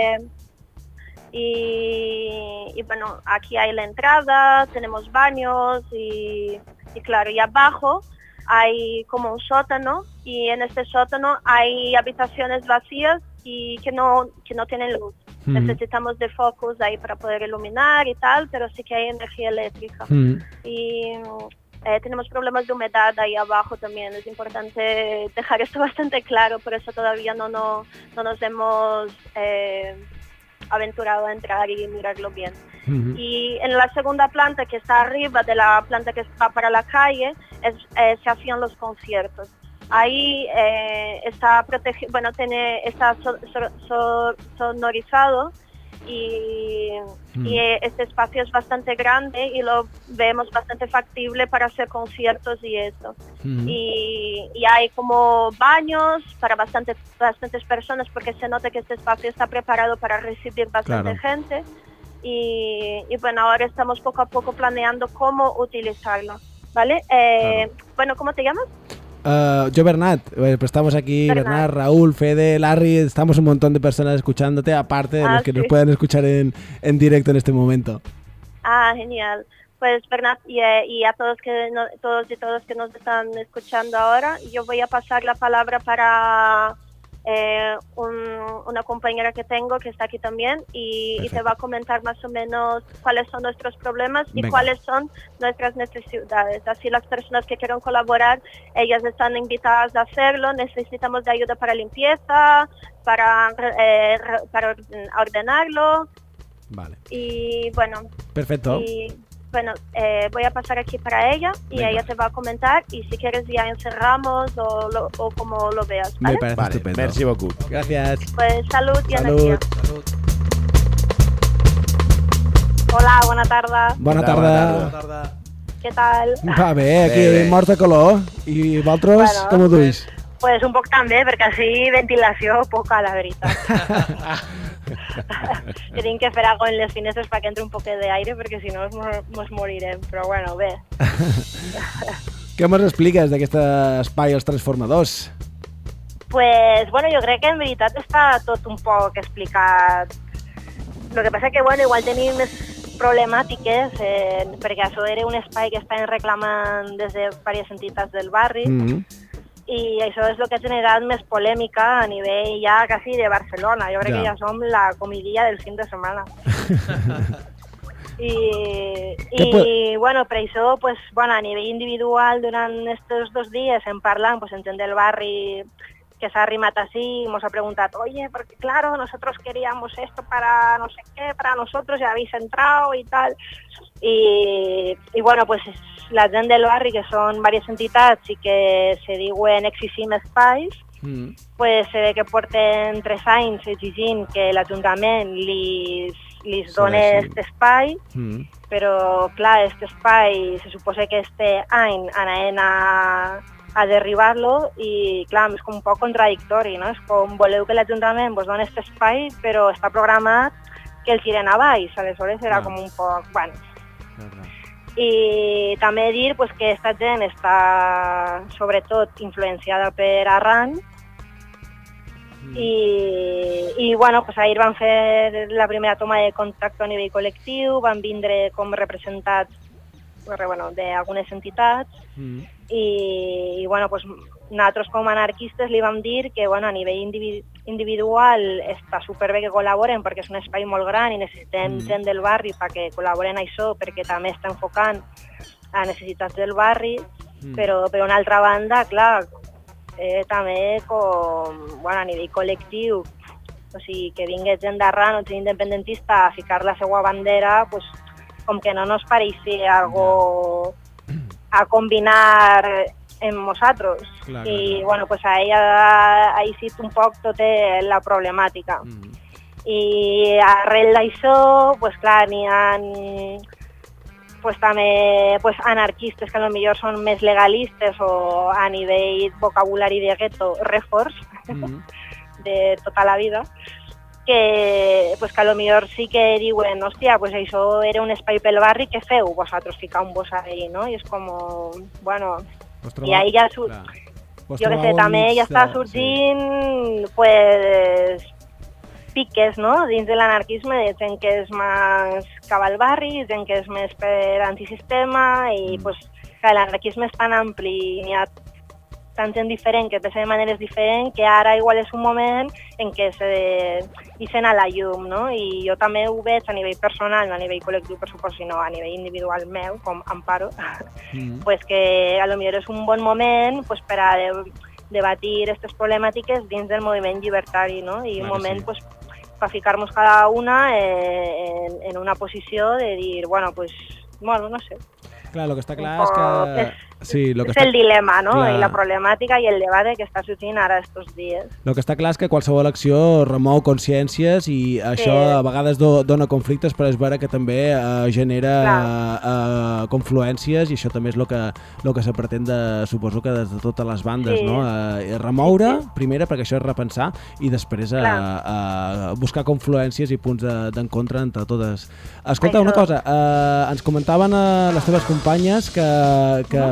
y bueno, aquí hay la entrada, tenemos baños y claro, y abajo hay como un sótano y en este sótano hay habitaciones vacías y que no tienen luz. Necesitamos de focos ahí para poder iluminar y tal, pero sí que hay energía eléctrica. Y tenemos problemas de humedad ahí abajo también. Es importante dejar esto bastante claro, por eso todavía no nos hemos aventurado a entrar y mirarlo bien. Y en la segunda planta que está arriba de la planta que va para la calle se hacían los conciertos. Ahí está protegido, bueno, está sonorizado y este espacio es bastante grande y lo vemos bastante factible para hacer conciertos y eso. Y hay como baños para bastantes personas porque se nota que este espacio está preparado para recibir bastante gente. Y bueno, ahora estamos poco a poco planeando cómo utilizarlo, ¿vale? Bueno, ¿cómo te llamas? Yo, Bernat, pues estamos aquí, Bernat, Raúl, Fede, Larry, estamos un montón de personas escuchándote, aparte de los que nos puedan escuchar en directo en este momento. Genial. Pues Bernat y a todos y todas que nos están escuchando ahora, yo voy a pasar la palabra para una compañera que tengo que está aquí también y te va a comentar más o menos cuáles son nuestros problemas y cuáles son nuestras necesidades. Así las personas que quieran colaborar, ellas están invitadas a hacerlo. Necesitamos de ayuda para limpieza, para ordenarlo. Vale. Y bueno. Perfecto. Bueno, voy a pasar aquí para ella y ella te va a comentar y si quieres ya encerramos o como lo veas, ¿vale? Me parece estupendo. Merci beaucoup. Gracias. Pues salud y energía. Hola, bona tarda. Bona tarda. Què tal? Va bé, aquí mort de calor. I vosaltres com ho duis? Pues un poc també, perquè així ventilació poca, la veritat. Tenim que fer algo en les finestres perquè entre un poquet d'aire, perquè si no ens morirem, però bueno, bé. Què ens expliques d'aquest espai als transformadors? Pues bueno, jo crec que en veritat està tot un poc explicat. Lo que passa que bueno, igual tenim més problemàtiques, perquè això era un espai que estaven reclamant des de diverses entitats del barri, i això és el que ha generat més polèmica a nivell ja quasi de Barcelona. Jo crec que ja som la comidilla del fin de setmana. I bueno, per això, pues, bueno, a nivell individual, durant estos 2 dies, en parlant, pues, en gent del barri que s'ha arrimat así, nos ha preguntado, oye, porque claro, nosotros queríamos esto para no sé qué, para nosotros, ya habéis entrado y tal. Y bueno, pues la gent del barri, que són diverses entitats i que se diuen Exigim Espais, pues se ve que porten 3 anys exigint que l'Ajuntament li doni aquest espai, però clar, aquest espai se suposa que este any anaven a derribar-lo i clar, és com un poc contradictori, no? És com voleu que l'Ajuntament vos doni aquest espai però està programat que el tiren a baix, aleshores era com un poc... Bueno. I també dir pues, que aquesta gent està sobretot influenciada per Arran i bueno, pues ahir van fer la primera toma de contacte a nivell col·lectiu, van vindre com representats d'algunes entitats i bueno, pues, nosaltres com a anarquistes li vam dir que bueno, a nivell individual està superbé que col·laboren perquè és un espai molt gran i necessitem gent del barri perquè col·laboren a això perquè també està enfocant a necessitats del barri, però per una altra banda, clar, també com, bueno, a nivell col·lectiu, o sigui, que vingui gent d'Arran o gent independentista a ficar la seva bandera, pues, com que no nos pareixia algo a combinar en nosaltres. I bueno, pues ahí sí un poc tota la problemàtica. I arrel d'això, pues clar, n'hi ha pues, també pues, anarquistes que potser són més legalistes o a nivell vocabulari de gueto reforç de tota la vida, que pues, que potser sí que diuen, hòstia, pues això era un espai pel barri, què feu vosaltres ficant-vos ahí, no? I és com, bueno... I ahí ja jo què sé, també ja està sorgint pues, piques, no?, dins de l'anarquisme, de gent que és més cap al barri, gent que és més per antisistema, i pues, que l'anarquisme és tan ampli i n'hi ha tant gent diferent que pensa de maneres diferents que ara igual és un moment en què se deixen a la llum, no? I jo també ho veig a nivell personal, no a nivell col·lectiu, per suposo, sinó a nivell individual meu, com Amparo, pues que a lo millor és un bon moment pues, per a debatir aquestes problemàtiques dins del moviment llibertari, no? I un moment pues, per ficar-nos cada una en una posició de dir, bueno, pues, bueno, no sé. Clar, el que està clar és que... Sí, és el dilema, no? Clar. I la problemàtica i el debat que està sortint ara estos dies. El que està clar és que qualsevol acció remou consciències i això a vegades dona conflictes, però és vera que també genera confluències i això també és el que se pretén, suposo que des de totes les bandes, no? Remoure, primera, perquè això és repensar, i després buscar confluències i punts d'encontre entre totes. Escolta, una cosa, ens comentaven les teves companyes que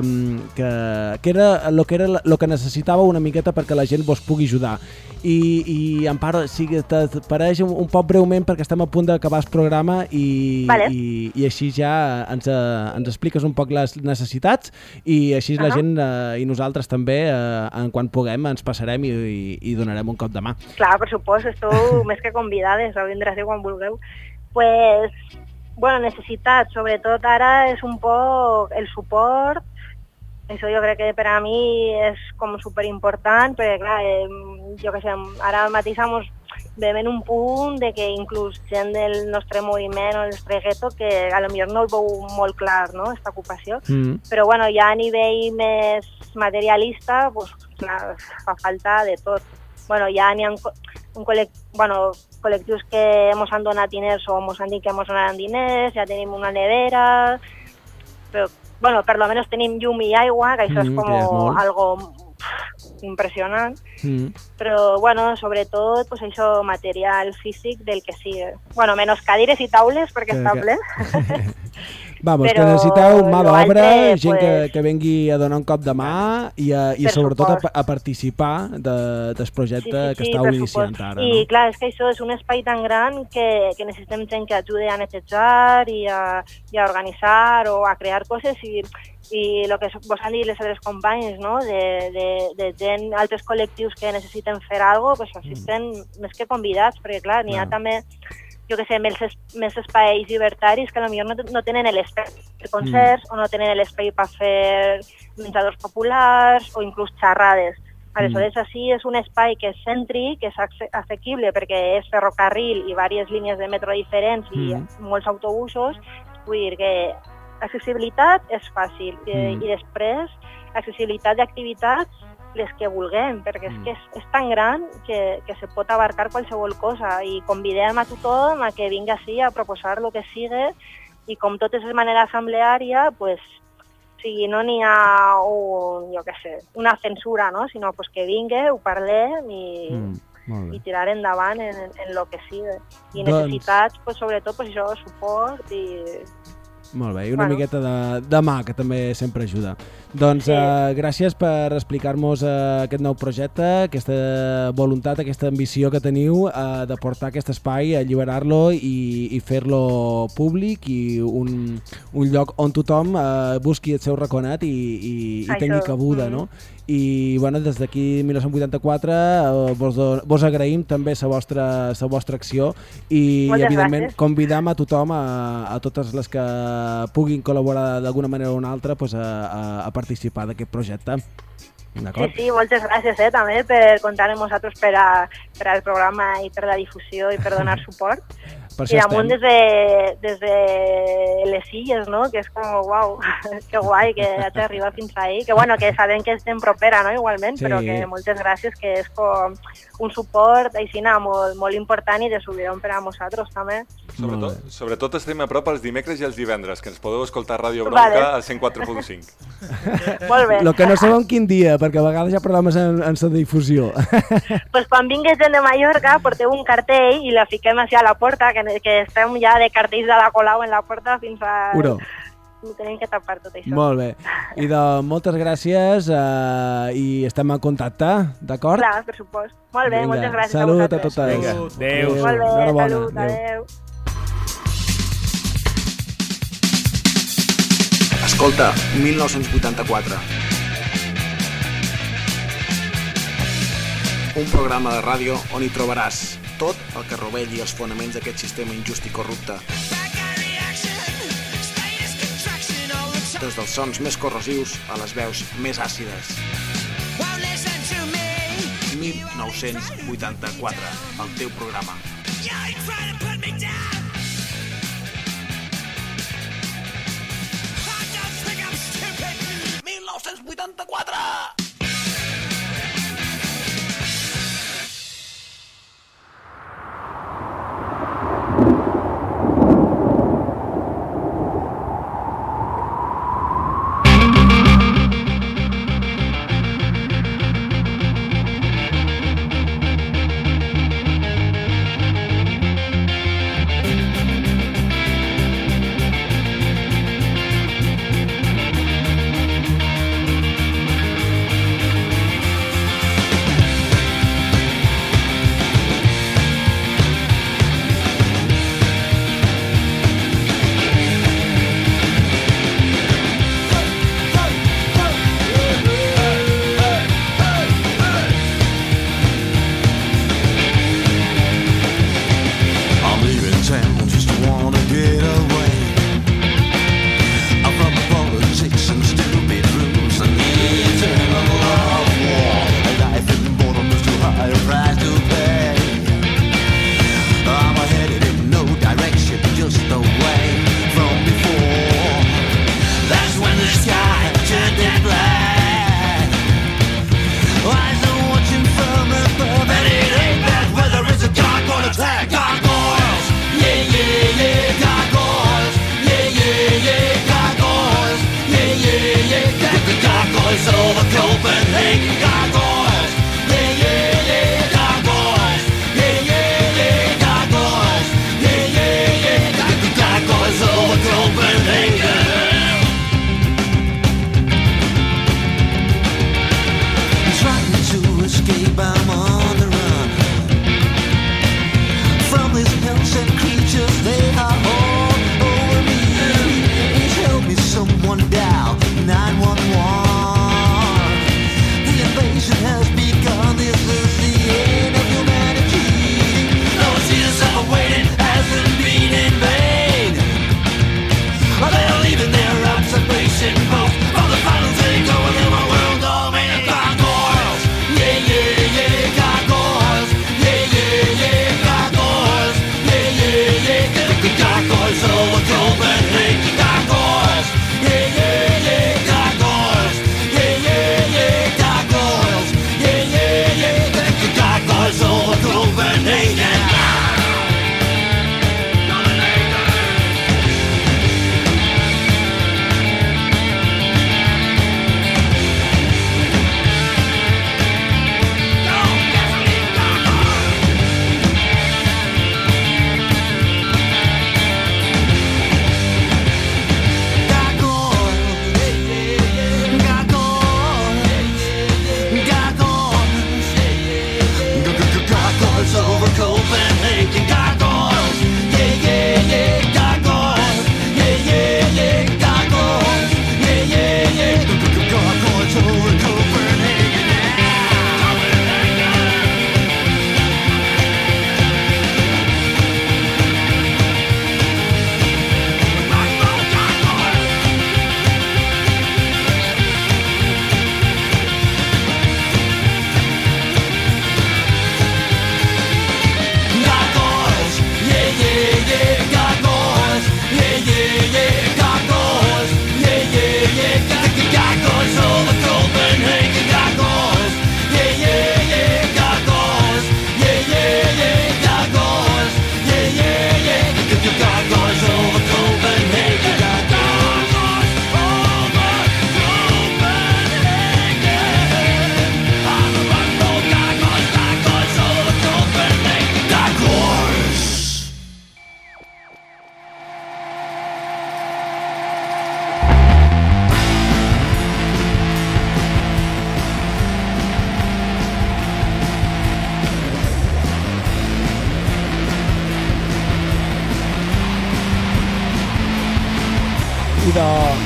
era lo que necessitava una miqueta perquè la gent vos pugui ajudar. I Amparo, si t'apareix un poc breument perquè estem a punt d'acabar el programa i així ja ens expliques un poc les necessitats i així la gent i nosaltres també, quan puguem, ens passarem i donarem un cop de mà. Clar, per supost, esteu més que convidades a vindre a ser quan vulgueu. Pues, bueno, necessitats, sobretot ara és un poc el suport. Això jo crec que per a mi és com superimportant, perquè clar, jo què sé, ara mateix veiem en un punt de que inclús gent del nostre moviment o del nostre gueto que a lo millor no el veu molt clar, no?, aquesta ocupació, però bueno, ja a nivell més materialista, pues, clar, fa falta de tot. Bueno, ja n'hi ha col·lectius que ens han donat diners o ens han dit que ens donaran diners, ja tenim una nevera, però bueno, per lo menos tenim llum i aigua, que això és com algo impressionant, però bueno, sobretot pues, això, material físic del que sigui. Bueno, menys cadires i taules perquè està ple. Vamos, que necessiteu mà d'obra, gent que vengui a donar un cop de mà i sobretot a participar del projecte que estàu iniciant ara. I clar, és que això és un espai tan gran que necessitem gent que ajudi a netejar i a organitzar o a crear coses i el que vos han dit les altres companys, no? de gent, altres col·lectius que necessiten fer alguna cosa, pues, estan més que convidats, perquè clar, n'hi ha també jo que sé, més espais llibertaris que potser no tenen l'espai per concerts o no tenen l'espai per fer menjadors populars o inclús xerrades. Aleshores, així és un espai que és cèntric, que és assequible perquè és ferrocarril i diverses línies de metro diferents i molts autobusos. Vull dir que accessibilitat és fàcil i després accessibilitat d'activitats les que vulguem, perquè és que és tan gran que se pot abarcar qualsevol cosa i convidem a tothom a que vingui així a proposar el que sigui i com tot és de manera assembleària, pues, o sigui, no n'hi ha una censura, no? Sinó pues, que vingui, ho parlem i tirar endavant en lo que sigui. I necessitats, pues, sobretot, pues, això, suport i... Molt bé, i una miqueta de mà, que també sempre ajuda. Doncs gràcies per explicar-nos aquest nou projecte, aquesta voluntat, aquesta ambició que teniu de portar aquest espai, alliberar-lo i fer-lo públic i un lloc on tothom busqui el seu raconet i tingui cabuda, no? I bueno, des d'aquí 1984 vos agraïm també la vostra acció i evidentment convidam a tothom, a totes les que puguin col·laborar d'alguna manera o una altra pues, a participar d'aquest projecte. Sí, moltes gràcies també per comptar amb nosaltres per al programa i per la difusió i per donar suport. I damunt des de les illes, no? Que és com, uau, que guai que haig d'arribar fins ahí. Que bueno, que sabem que estem propera, no? Igualment, sí. Però que moltes gràcies, que és com un suport aixina molt important i de subidon per a nosaltres també. Sobretot estem a prop els dimecres i els divendres, que ens podeu escoltar a Ràdio Bronca al 104.5. Molt bé. Lo que no sabem quin dia, perquè a vegades hi ha problemes en la difusió. Pues quan vingués gent de Mallorca, porteu un cartell i la fiquem així a la porta, que estem ja de cartells de la Colau en la porta fins a... Uro. Tenim que tapar tot això. Molt bé. I doncs moltes gràcies i estem en contacte, d'acord? Clar, per supost. Molt bé, moltes gràcies salut a vosaltres. Salut a totes. Adéu. Molt bé, enhorabona. Salut, adéu. Escolta, 1984. Un programa de ràdio on hi trobaràs tot el que rovelli els fonaments d'aquest sistema injust i corrupte. Des dels sons més corrosius a les veus més àcides. 1984, el teu programa. 1984! sido...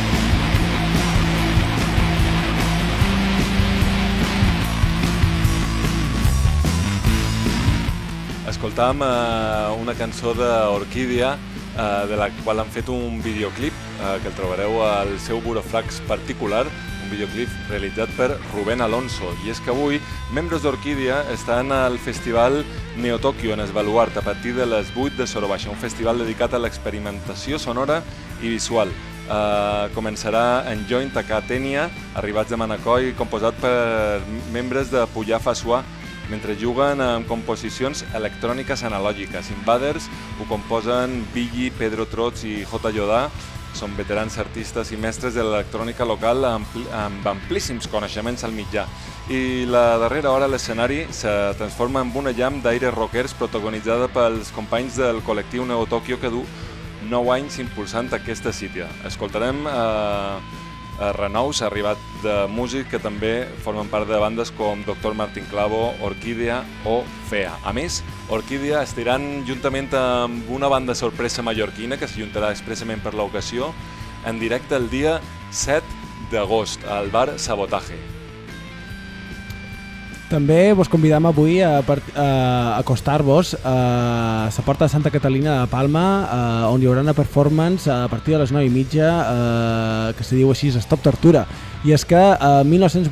Escoltàvem una cançó d'Orquídia, de la qual han fet un videoclip que el trobareu al seu Buroflax particular, un videoclip realitzat per Rubén Alonso. I és que avui, membres d'Orquídia estan al festival Neo Tokyo en Esbaluart a partir de les 8 de Sorobaixa, un festival dedicat a l'experimentació sonora i visual. Començarà en Joint a Catènia, arribats de Manacor, composat per membres de Puyà Fasuà, mentre juguen amb composicions electròniques analògiques. Invaders ho composen Billy, Pedro Trots i J. Yodà. Són veterans artistes i mestres de l'electrònica local amb amplíssims coneixements al mitjà. I la darrera hora l'escenari se transforma en una llamp d'aires rockers protagonitzada pels companys del col·lectiu Neo Tokyo que du 9 anys impulsant aquesta cita. Escoltarem renous arribat de músics que també formen part de bandes com Dr. Martin Clavo, Orquídia o Fea. A més, Orquídia estiran juntament amb una banda sorpresa mallorquina que s'ajuntarà expressament per l'ocasió en directe el dia 7 d'agost al bar Sabotaje. També vos convidam avui a acostar-vos a la Porta de Santa Catalina de Palma, on hi haurà una performance a partir de les 9:30 que se diu així Stop Tortura. I és que l'any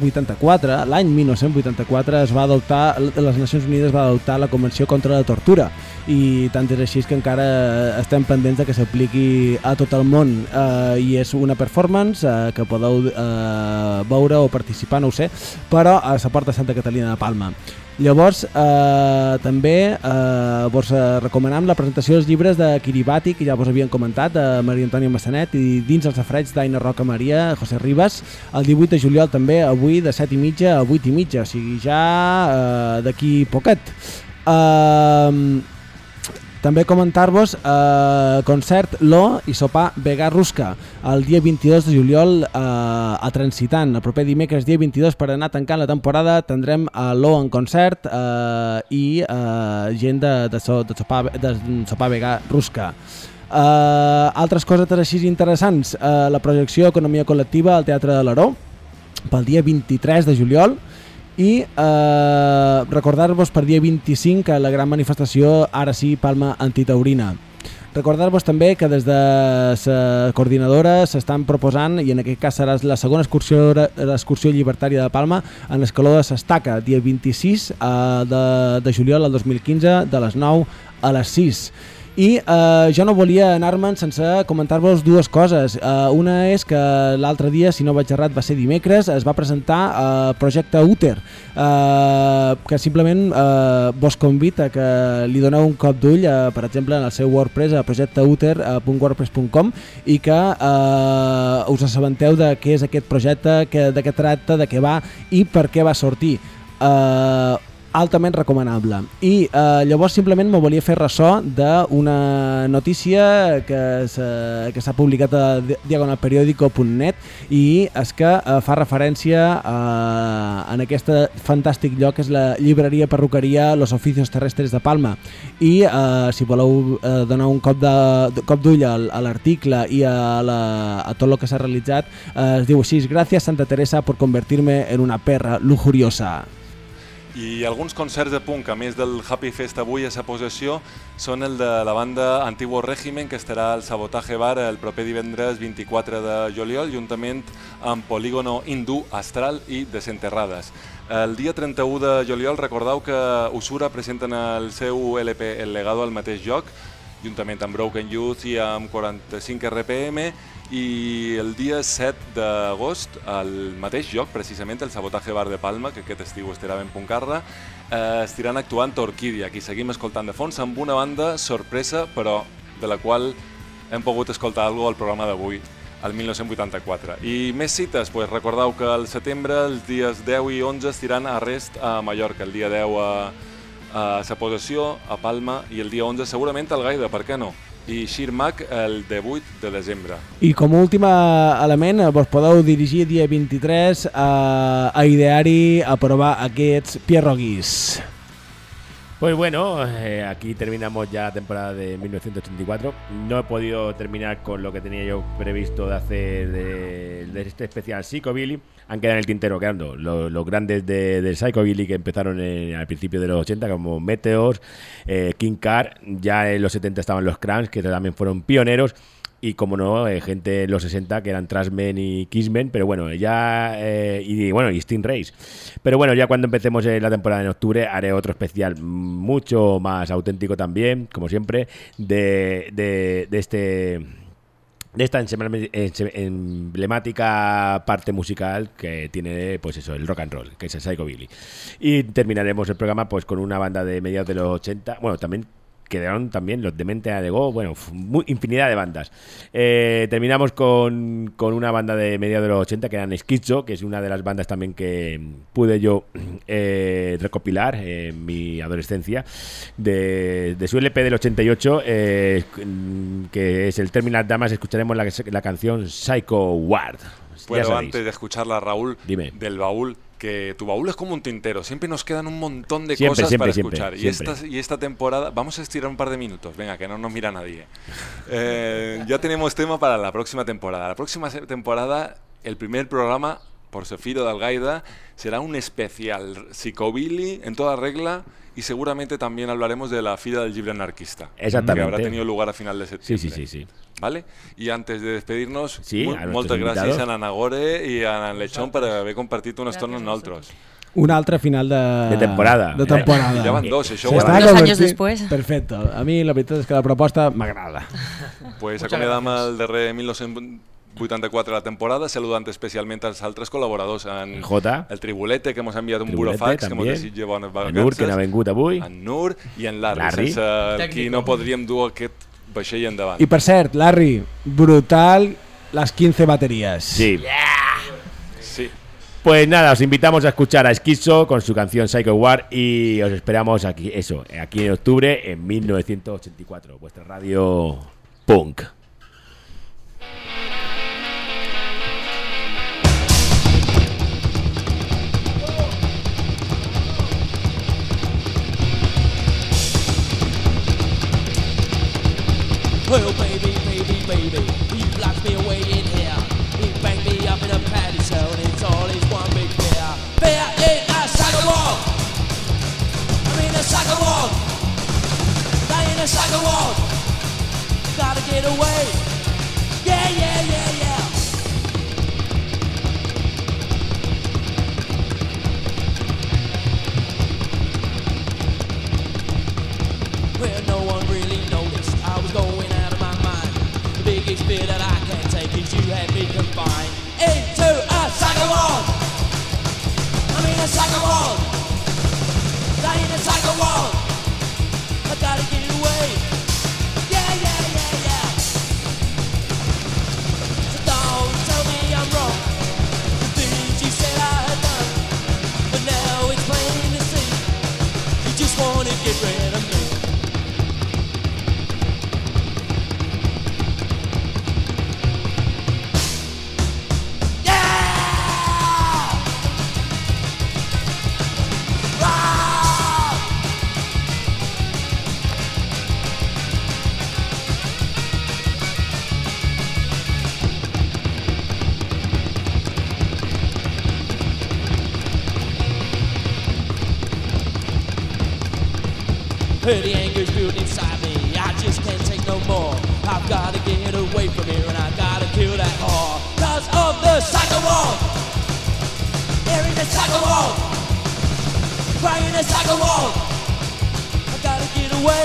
1984 es va adoptar, les Nacions Unides va adoptar la Convenció contra la Tortura, i tant és així que encara estem pendents que s'apliqui a tot el món, i és una performance que podeu veure o participar, no ho sé, però a la Porta de Santa Catalina de Palma. Llavors, també vos recomanem la presentació dels llibres de Kiribati, que ja vos havien comentat, de Maria Antònia Massanet, i dins els safareig d'Aina Roca Maria, José Ribas, el 18 de juliol també, avui de 7:30 a 8:30, o sigui, ja d'aquí poquet. També comentar-vos concert Lo i sopar vegà rusca el dia 22 de juliol a Transitant. El proper dimecres dia 22, per anar tancant la temporada, tindrem Lo en concert i gent de sopar vegà rusca. Altres coses així interessants, la projecció Economia Col·lectiva al Teatre de l'Aró pel dia 23 de juliol, i recordar-vos per dia 25 la gran manifestació Ara sí Palma Antitaurina. Recordar-vos també que des de la coordinadora s'estan proposant, i en aquest cas serà la segona excursió llibertària de Palma, en l'escaló de s'Estaca, dia 26 de juliol del 2015, de les 9 a les 6. I jo no volia anar-me'n sense comentar-vos dues coses. Una és que l'altre dia, si no vaig errat, va ser dimecres, es va presentar Projecte Úter, que simplement vos convida que li doneu un cop d'ull, per exemple, en el seu WordPress, a projecteuter.wordpress.com, i que us assabenteu de què és aquest projecte, de què tracta, de què va i per què va sortir. Altament recomanable. I llavors simplement me volia fer ressò d'una notícia que s'ha publicat a diagonalperiodico.net, i és que fa referència en aquest fantàstic lloc que és la llibreria perruqueria Los Oficios Terrestres de Palma. I si voleu donar un cop d'ull a l'article i a tot el que s'ha realitzat, es diu així: Gracias Santa Teresa por convertirme en una perra lujuriosa. I alguns concerts de punk, a més del Happy Fest avui a sa possessió, són el de la banda Antiguo Régimen, que estarà al Sabotaje Bar el proper divendres 24 de juliol, juntament amb Polígono Hindú, Astral i Desenterrades. El dia 31 de juliol recordeu que Usura presenten el seu LP El Legado al mateix lloc, juntament amb Broken Youth i amb 45 RPM, i el dia 7 d'agost, al mateix lloc, precisament, el Sabotaje Bar de Palma, que aquest estiu estarà ben puncarra, estiran actuant Orquídia, qui seguim escoltant de fons, amb una banda sorpresa, però de la qual hem pogut escoltar alguna cosa al programa d'avui, el 1984. I més cites, recordeu que al setembre, els dies 10 i 11, estiran a Rest a Mallorca, el dia 10 a Sa Possessió, a Palma, i el dia 11 segurament al Gaida, per què no? I Shirmak el 18 de desembre. I com a últim element, vos podeu dirigir dia 23 a Ideari a provar aquests pierroguis. Pues bueno, aquí terminamos ya la temporada de 1984. No he podido terminar con lo que tenía yo previsto de hacer de este especial Psychobilly. Han quedado en el tintero quedando los grandes del Psychobilly que empezaron al principio de los 80, como Meteors, King Car. Ya en los 70 estaban los Cramps, que también fueron pioneros. Y como no, gente en los 60 que eran Trashmen y Kissmen, pero bueno, ya y Stingrays. Pero bueno, ya cuando empecemos la temporada en octubre haré otro especial mucho más auténtico también, como siempre, de esta emblemática parte musical que tiene, pues eso, el rock and roll, que es el Psychobilly. Y terminaremos el programa pues con una banda de mediados de los 80, bueno, también quedaron también los Demente de Go, bueno, infinidad de bandas. Terminamos con una banda de mediados de los 80 que eran Schizo, que es una de las bandas también que pude yo recopilar en mi adolescencia, de su LP del 88, que es el Terminal Damas. Escucharemos la canción Psycho Ward. Pero antes de escucharla, Raúl, dime, del baúl, que tu baúl es como un tintero, siempre nos quedan un montón de siempre, cosas siempre, para siempre, escuchar. siempre. Y esta temporada, vamos a estirar un par de minutos, venga, que no nos mira nadie. Ya tenemos tema para la próxima temporada. La próxima temporada, el primer programa, por Sefiro de Algaida, será un especial Psychobilly en toda regla, y seguramente también hablaremos de la Fira del Llibre Anarquista, exactamente, que habrá tenido lugar a final de septiembre. Sí. ¿Vale? Y antes de despedirnos, gràcies moltes gràcies a Nagore i a Lechón per haver compartit una estona amb nosaltres. Un altre final de temporada. De temporada. Ja van dos, això. Dos anys després. Perfecte. A mi la veritat és que la proposta m'agrada. Pues acomiadam el darrer 1984 de la temporada, saludant especialment als altres col·laboradors, en J, el Tribulete, que ens ha enviat un burofax, que ens desitja bones vacances, en Nur, que n'ha vengut avui, en Nur i en Larry. Sense el qui no podríem dur aquest vaixell endavant. Y por cierto, Larry, brutal las 15 baterías. Sí. Sí. Pues nada, os invitamos a escuchar a Schizo con su canción Psycho War y os esperamos aquí en octubre en 1984, vuestra radio punk. Well, baby, you locked me away in here. You banged me up in a patty cell, and it's all is one big fear. Fear in a sack of wall. I'm in a sack of wall. I'm in a sack of wall. Gotta get away. Yeah. Well, no one really noticed I was going out of my mind. The biggest fear that I can take is you had me confined into a sack of wall. I'm in a sack of wall. I'm in a sack of wall. I gotta get away. Yeah. So don't tell me I'm wrong. The things you said I had done, but now it's plain to see you just wanna get rid of me. The anger's built inside me, I just can't take no more. I've gotta get away from here and I gotta kill that whore. Cause of the psycho wall. They're in the psycho wall. Crying in the psycho wall. I gotta get away.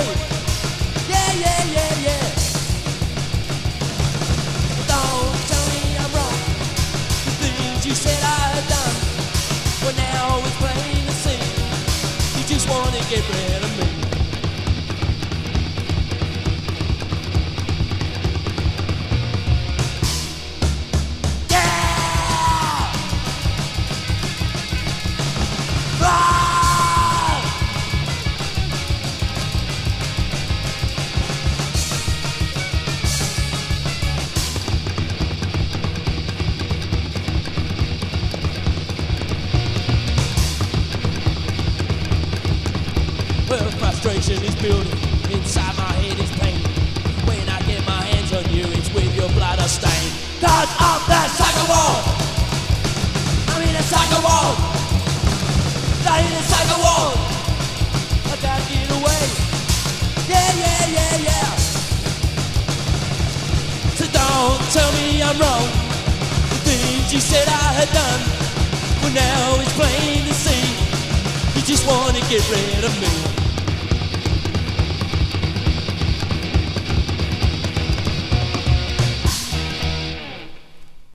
Yeah. Don't tell me I'm wrong. The things you said I had done, well now it's plain to see. You just wanna get rid of me. wall. I'm in a psycho wall. I'm in a psycho wall. I gotta get away. Yeah, yeah, yeah, yeah. So don't tell me I'm wrong. The things you said I had done. Well, now it's plain to see. You just wanna get rid of me.